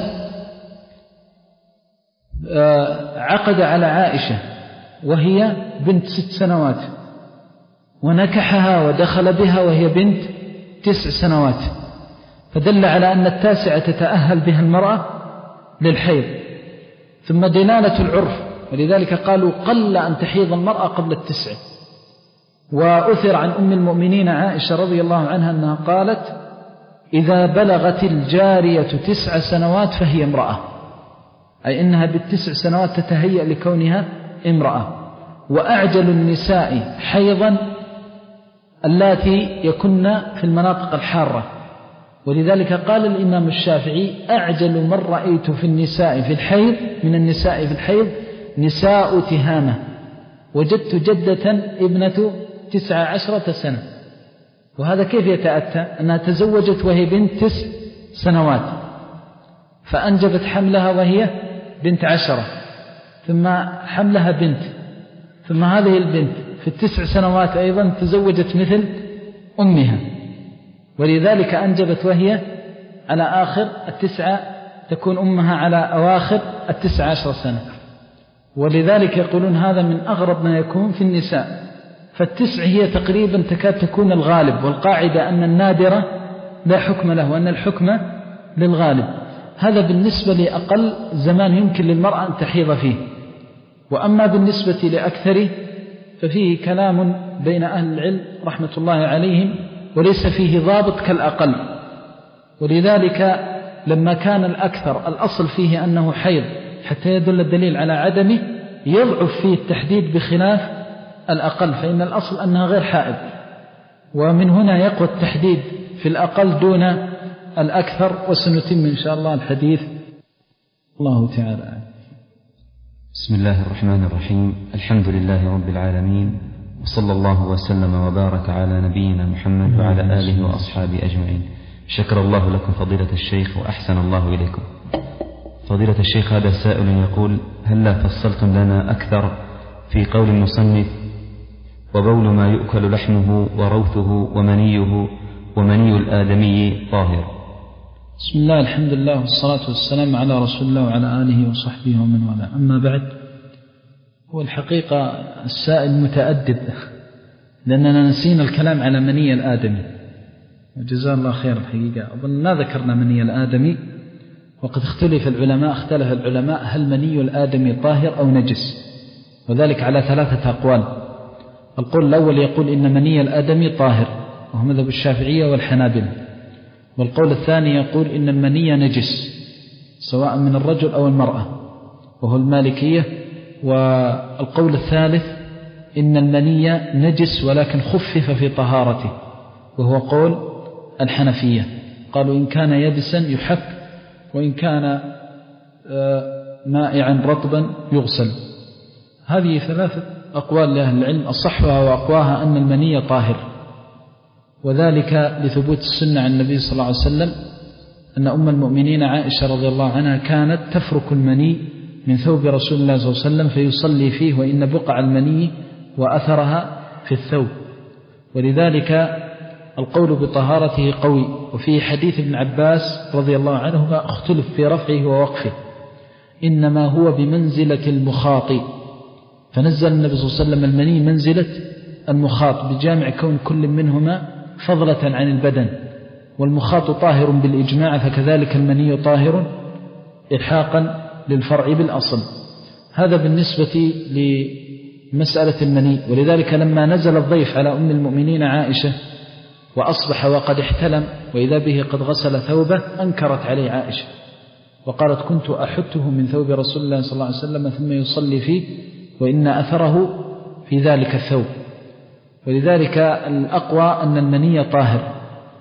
عقد على عائشة وهي بنت ست سنوات، ونكحها ودخل بها وهي بنت تسع سنوات، فدل على أن التاسعة تتأهل بها المرأة للحيض. ثم دلالة العرف، ولذلك قالوا قل أن تحيض المرأة قبل التسع. وأثر عن أم المؤمنين عائشة رضي الله عنها أنها قالت: إذا بلغت الجارية تسع سنوات فهي امرأة، أي إنها بالتسع سنوات تتهيأ لكونها امرأة. وأعجل النساء حيضا اللاتي يكن في المناطق الحارة، ولذلك قال الإمام الشافعي: أعجل من رأيت في النساء في الحيض من النساء في الحيض نساء تهامة، وجدت جدة ابنة تسع عشرة سنة. وهذا كيف يتأتى؟ أنها تزوجت وهي بنت تسع سنوات، فأنجبت حملها وهي بنت عشرة، ثم حملها بنت، ثم هذه البنت في التسع سنوات أيضا تزوجت مثل أمها، ولذلك أنجبت وهي على آخر التسعة، تكون أمها على أواخر التسع عشر سنة. ولذلك يقولون هذا من أغرب ما يكون في النساء. فالتسع هي تقريبا تكاد تكون الغالب، والقاعدة أن النادرة لا حكم له وأن الحكم للغالب. هذا بالنسبة لأقل زمان يمكن للمرأة أن تحيض فيه. وأما بالنسبة لأكثره ففيه كلام بين أهل العلم رحمة الله عليهم، وليس فيه ضابط كالأقل. ولذلك لما كان الأكثر الأصل فيه أنه حيض حتى يدل الدليل على عدمه، يضعف فيه التحديد بخلاف الأقل، فإن الأصل أنها غير حائض. ومن هنا يقوى التحديد في الأقل دون الأكثر. وسنتم إن شاء الله الحديث. الله تعالى. بسم الله الرحمن الرحيم. الحمد لله رب العالمين، وصلى الله وسلم وبارك على نبينا محمد وعلى آله وأصحابه أجمعين. شكر الله لكم فضيلة الشيخ وأحسن الله إليكم. فضيلة الشيخ، هذا سائل يقول: هل فصلتم لنا أكثر في قول المصنف: وبول ما يؤكل لحمه وروثه ومنيه ومني الآدمي طاهر؟ بسم الله، الحمد لله والصلاة والسلام على رسول الله وعلى آله وصحبه ومن والاه. أما بعد، هو الحقيقة السائل متأدب، لأننا نسينا الكلام على مني الآدمي، وجزاه الله خير. الحقيقة أظن ما ذكرنا مني الآدمي، وقد اختلف العلماء اختلف العلماء هل مني الآدمي طاهر أو نجس، وذلك على ثلاثة أقوال. القول الأول يقول إن مني الآدمي طاهر، وهو مذهب الشافعية والحنابلة. والقول الثاني يقول إن المني نجس سواء من الرجل أو المرأة، وهو المالكية. والقول الثالث إن المني نجس ولكن خفف في طهارته، وهو قول الحنفية. قالوا إن كان يبسا يحك، وإن كان مائعا رطبا يغسل. هذه ثلاثة أقوال لأهل العلم، أصحها وأقواها أن المني طاهر، وذلك لثبوت السنة عن النبي صلى الله عليه وسلم أن أم المؤمنين عائشة رضي الله عنها كانت تفرك المني من ثوب رسول الله صلى الله عليه وسلم فيصلي فيه، وإن بقع المني وأثرها في الثوب. ولذلك القول بطهارته قوي. وفي حديث ابن عباس رضي الله عنهما اختلف في رفعه ووقفه، إنما هو بمنزلة المخاط، فنزل النبي صلى الله عليه وسلم المني منزلة المخاط بجامع كون كل منهما فضلة عن البدن. والمخاط طاهر بالإجماع، فكذلك المني طاهر إلحاقا للفرع بالأصل. هذا بالنسبة لمسألة المني. ولذلك لما نزل الضيف على أم المؤمنين عائشة وأصبح وقد احتلم وإذا به قد غسل ثوبه، أنكرت عليه عائشة وقالت: كنت أحته من ثوب رسول الله صلى الله عليه وسلم ثم يصلي فيه، وإن أثره في ذلك الثوب. ولذلك الأقوى أن المني طاهر.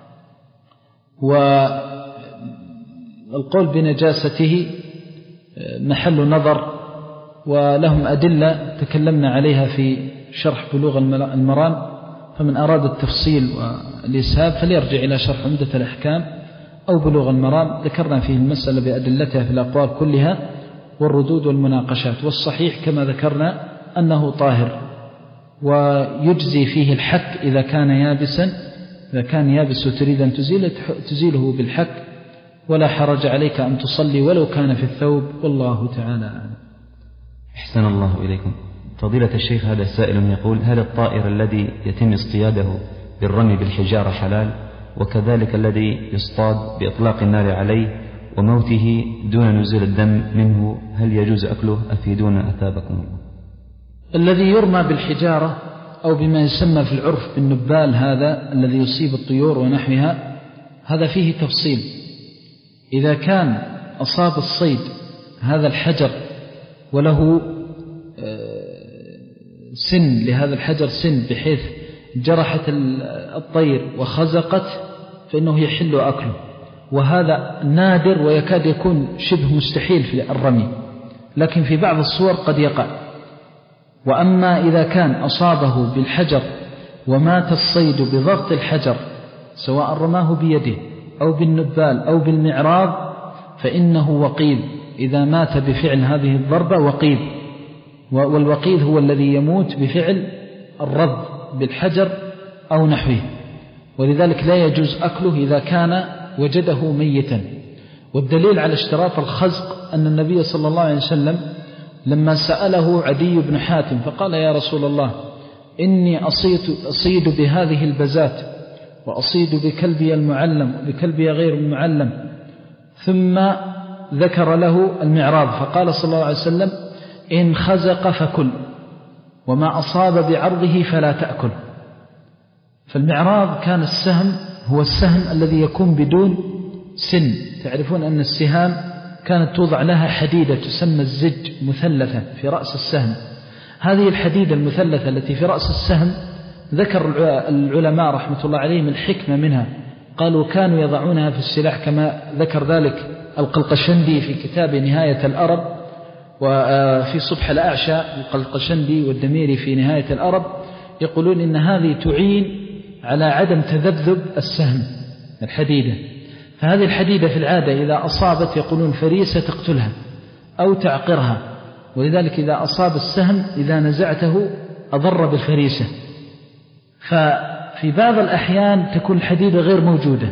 والقول بنجاسته محل نظر، ولهم أدلة تكلمنا عليها في شرح بلوغ المرام، فمن أراد التفصيل والإسهاب فليرجع إلى شرح عمدة الأحكام أو بلوغ المرام، ذكرنا فيه المسألة بأدلتها في الأقوال كلها والردود والمناقشات. والصحيح كما ذكرنا أنه طاهر، ويجزي فيه الحك إذا كان يابسا، إذا كان يابس وتريد أن تزيله تزيله بالحك، ولا حرج عليك أن تصلي ولو كان في الثوب، والله تعالى أعلم. أحسن الله إليكم. فضيلة الشيخ، هذا سائل يقول: هل الطائر الذي يتم اصطياده بالرمي بالحجارة حلال، وكذلك الذي يصطاد بإطلاق النار عليه وموته دون نزول الدم منه، هل يجوز أكله؟ أفيدونا أثابكم الله. الذي يرمى بالحجارة أو بما يسمى في العرف بالنبال، هذا الذي يصيب الطيور ونحوها، هذا فيه تفصيل. إذا كان أصاب الصيد هذا الحجر وله سن لهذا الحجر سن بحيث جرحت الطير وخزقت، فإنه يحل أكله، وهذا نادر ويكاد يكون شبه مستحيل في الرمي، لكن في بعض الصور قد يقع. وأما إذا كان أصابه بالحجر ومات الصيد بضغط الحجر، سواء رماه بيده أو بالنبال أو بالمعراض، فإنه وقيد. إذا مات بفعل هذه الضربة وقيد، والوقيد هو الذي يموت بفعل الرض بالحجر أو نحوه. ولذلك لا يجوز أكله إذا كان وجده ميتا. والدليل على اشتراط الخزق أن النبي صلى الله عليه وسلم لما سأله عدي بن حاتم فقال: يا رسول الله، إني أصيد, أصيد بهذه البزات، وأصيد بكلبي المعلم وبكلبي غير المعلم، ثم ذكر له المعراض، فقال صلى الله عليه وسلم: إن خزق فكل، وما أصاب بعرضه فلا تأكل. فالمعراض كان السهم، هو السهم الذي يكون بدون سن. تعرفون أن السهام كانت توضع لها حديدة تسمى الزج مثلثة في رأس السهم. هذه الحديدة المثلثة التي في رأس السهم ذكر العلماء رحمة الله عليهم الحكمة منها، قالوا كانوا يضعونها في السلاح كما ذكر ذلك القلقشندي في كتاب نهاية الأرب، وفي صبح الأعشى القلقشندي والدميري في نهاية الأرب يقولون إن هذه تعين على عدم تذبذب السهم الحديدة. فهذه الحديدة في العادة إذا أصابت يقولون فريسة تقتلها أو تعقرها، ولذلك إذا أصاب السهم إذا نزعته أضر بالفريسة. ففي بعض الأحيان تكون الحديدة غير موجودة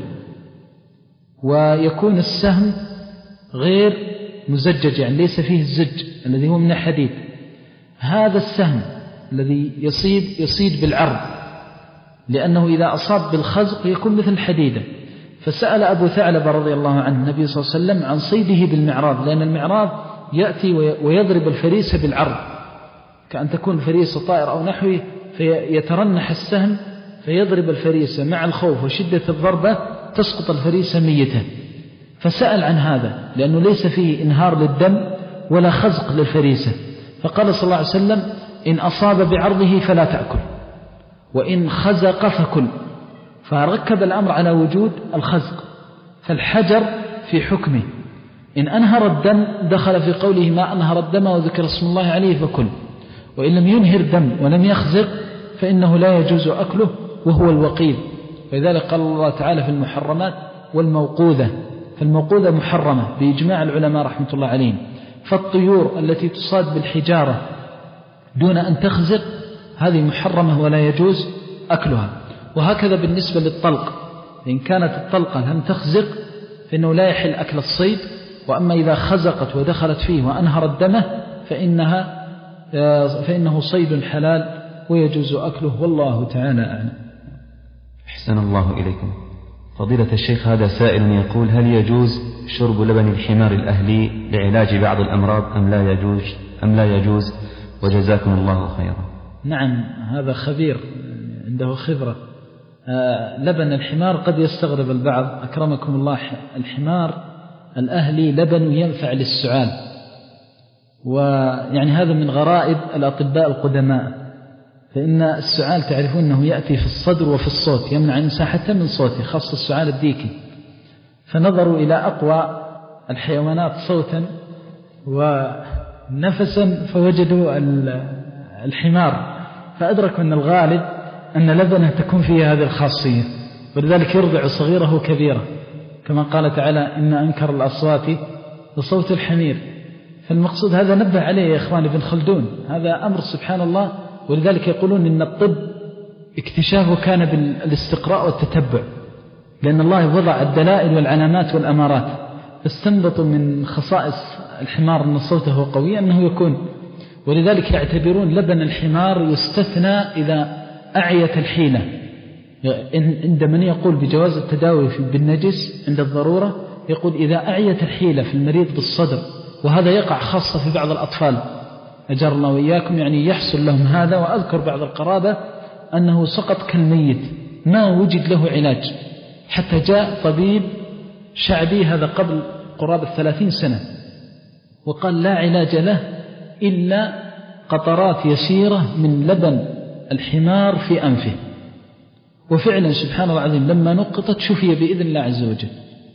ويكون السهم غير مزجج، يعني ليس فيه الزج الذي هو من الحديد. هذا السهم الذي يصيب يصيد بالعرض، لأنه إذا أصاب بالخزق يكون مثل الحديدة. فسأل أبو ثعلبة رضي الله عنه النبي صلى الله عليه وسلم عن صيده بالمعراض، لأن المعراض يأتي ويضرب الفريسة بالعرض، كأن تكون الفريسة طائر أو نحوه، فيترنح السهم فيضرب الفريسة مع الخوف وشدة الضربة تسقط الفريسة ميتة. فسأل عن هذا لأنه ليس فيه إنهار للدم ولا خزق للفريسة. فقال صلى الله عليه وسلم إن أصاب بعرضه فلا تأكل، وإن خزق فكل. فركب الأمر على وجود الخزق، فالحجر في حكمه إن أنهر الدم دخل في قوله ما أنهر الدم وذكر اسم الله عليه فكل، وإن لم ينهر دم ولم يخزق فإنه لا يجوز أكله وهو الوقيد. ولذلك قال الله تعالى في المحرمات والموقوذة، فالموقوذة محرمة بإجماع العلماء رحمة الله عليهم. فالطيور التي تصاد بالحجارة دون أن تخزق هذه محرمة ولا يجوز أكلها. وهكذا بالنسبة للطلق، إن كانت الطلقة لم تخزق فإنه لا يحل أكل الصيد، وأما إذا خزقت ودخلت فيه وأنهر الدم فإنها فإنه صيد حلال ويجوز أكله، والله تعالى أعلم. أحسن الله إليكم. فضيلة الشيخ، هذا سائل يقول هل يجوز شرب لبن الحمار الأهلي لعلاج بعض الأمراض أم لا يجوز أم لا يجوز وجزاكم الله خيرا. نعم، هذا خبير عنده خبرة. آه لبن الحمار قد يستغرب البعض، أكرمكم الله، الحمار الأهلي لبن ينفع للسعال، ويعني هذا من غرائب الأطباء القدماء. فإن السعال تعرفون أنه يأتي في الصدر وفي الصوت، يمنع الإنسان حتى من صوته، خاصة السعال الديكي. فنظروا إلى أقوى الحيوانات صوتا ونفسا فوجدوا الحمار، فأدركوا أن الغالب أن لبنه تكون فيه هذه الخاصية، ولذلك يرضع صغيره كبيرة، كما قال تعالى إن أنكر الأصوات لصوت الحمير. فالمقصود هذا نبه عليه يا إخواني ابن خلدون، هذا أمر سبحان الله. ولذلك يقولون إن الطب اكتشافه كان بالاستقراء والتتبع، لأن الله وضع الدلائل والعلامات والأمارات، فاستنبطوا من خصائص الحمار أن صوته قوي أنه يكون. ولذلك يعتبرون لبن الحمار يستثنى إذا أعيت الحيلة، عند من يقول بجواز التداوي بالنجس عند الضرورة، يقول إذا أعيت الحيلة في المريض بالصدر، وهذا يقع خاصة في بعض الأطفال أجر الله وإياكم، يعني يحصل لهم هذا. وأذكر بعض القرابة أنه سقط كالميت ما وجد له علاج، حتى جاء طبيب شعبي هذا قبل قرابة ثلاثين سنة وقال لا علاج له إلا قطرات يسيرة من لبن الحمار في أنفه. وفعلا سبحان الله العظيم لما نقطت شفي بإذن الله عز وجل.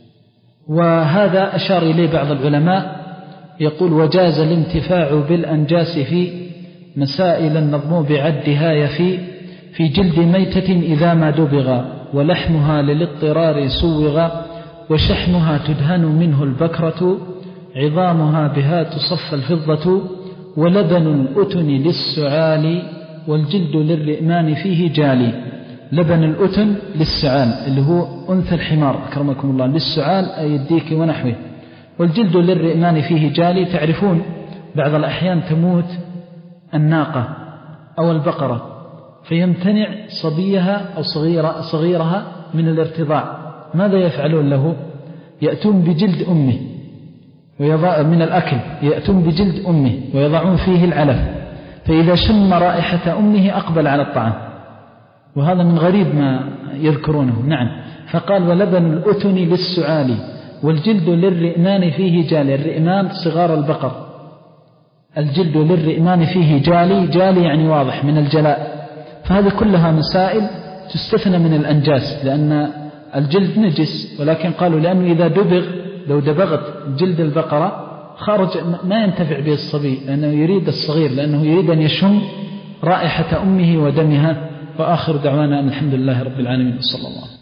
وهذا أشار إليه بعض العلماء، يقول وجاز الانتفاع بالأنجاس في مسائل النظم بعدها يفي في جلد ميتة إذا ما دبغ، ولحمها للاضطرار سوغ، وشحمها تدهن منه البكرة، عظامها بها تصفى الفضة، ولبن الأتن للسعال، والجلد للرئمان فيه جالي. لبن الأتن للسعال اللي هو أنثى الحمار أكرمكم الله، للسعال أي الديك ونحوه، والجلد للرئمان فيه جالي. تعرفون بعض الأحيان تموت الناقة أو البقرة فيمتنع صبيها أو صغيرة صغيرها من الارتضاع، ماذا يفعلون له؟ يأتون بجلد أمه ويضع من الأكل، يأتون بجلد أمه ويضعون فيه العلف، فإذا شم رائحة أمه أقبل على الطعام. وهذا من غريب ما يذكرونه. نعم، فقال ولبن الأتن للسعال، والجلد للرئمان فيه جالي. الرئمان صغار البقر، الجلد للرئمان فيه جالي، جالي يعني واضح من الجلاء. فهذه كلها مسائل تستثنى من الأنجاس، لأن الجلد نجس، ولكن قالوا لأنه إذا دبغ، لو دبغت جلد البقرة خارج ما ينتفع به الصبي، لأنه يريد الصغير، لأنه يريد أن يشم رائحة أمه ودمها. وآخر دعوانا أن الحمد لله رب العالمين، صلى الله عليه وسلم.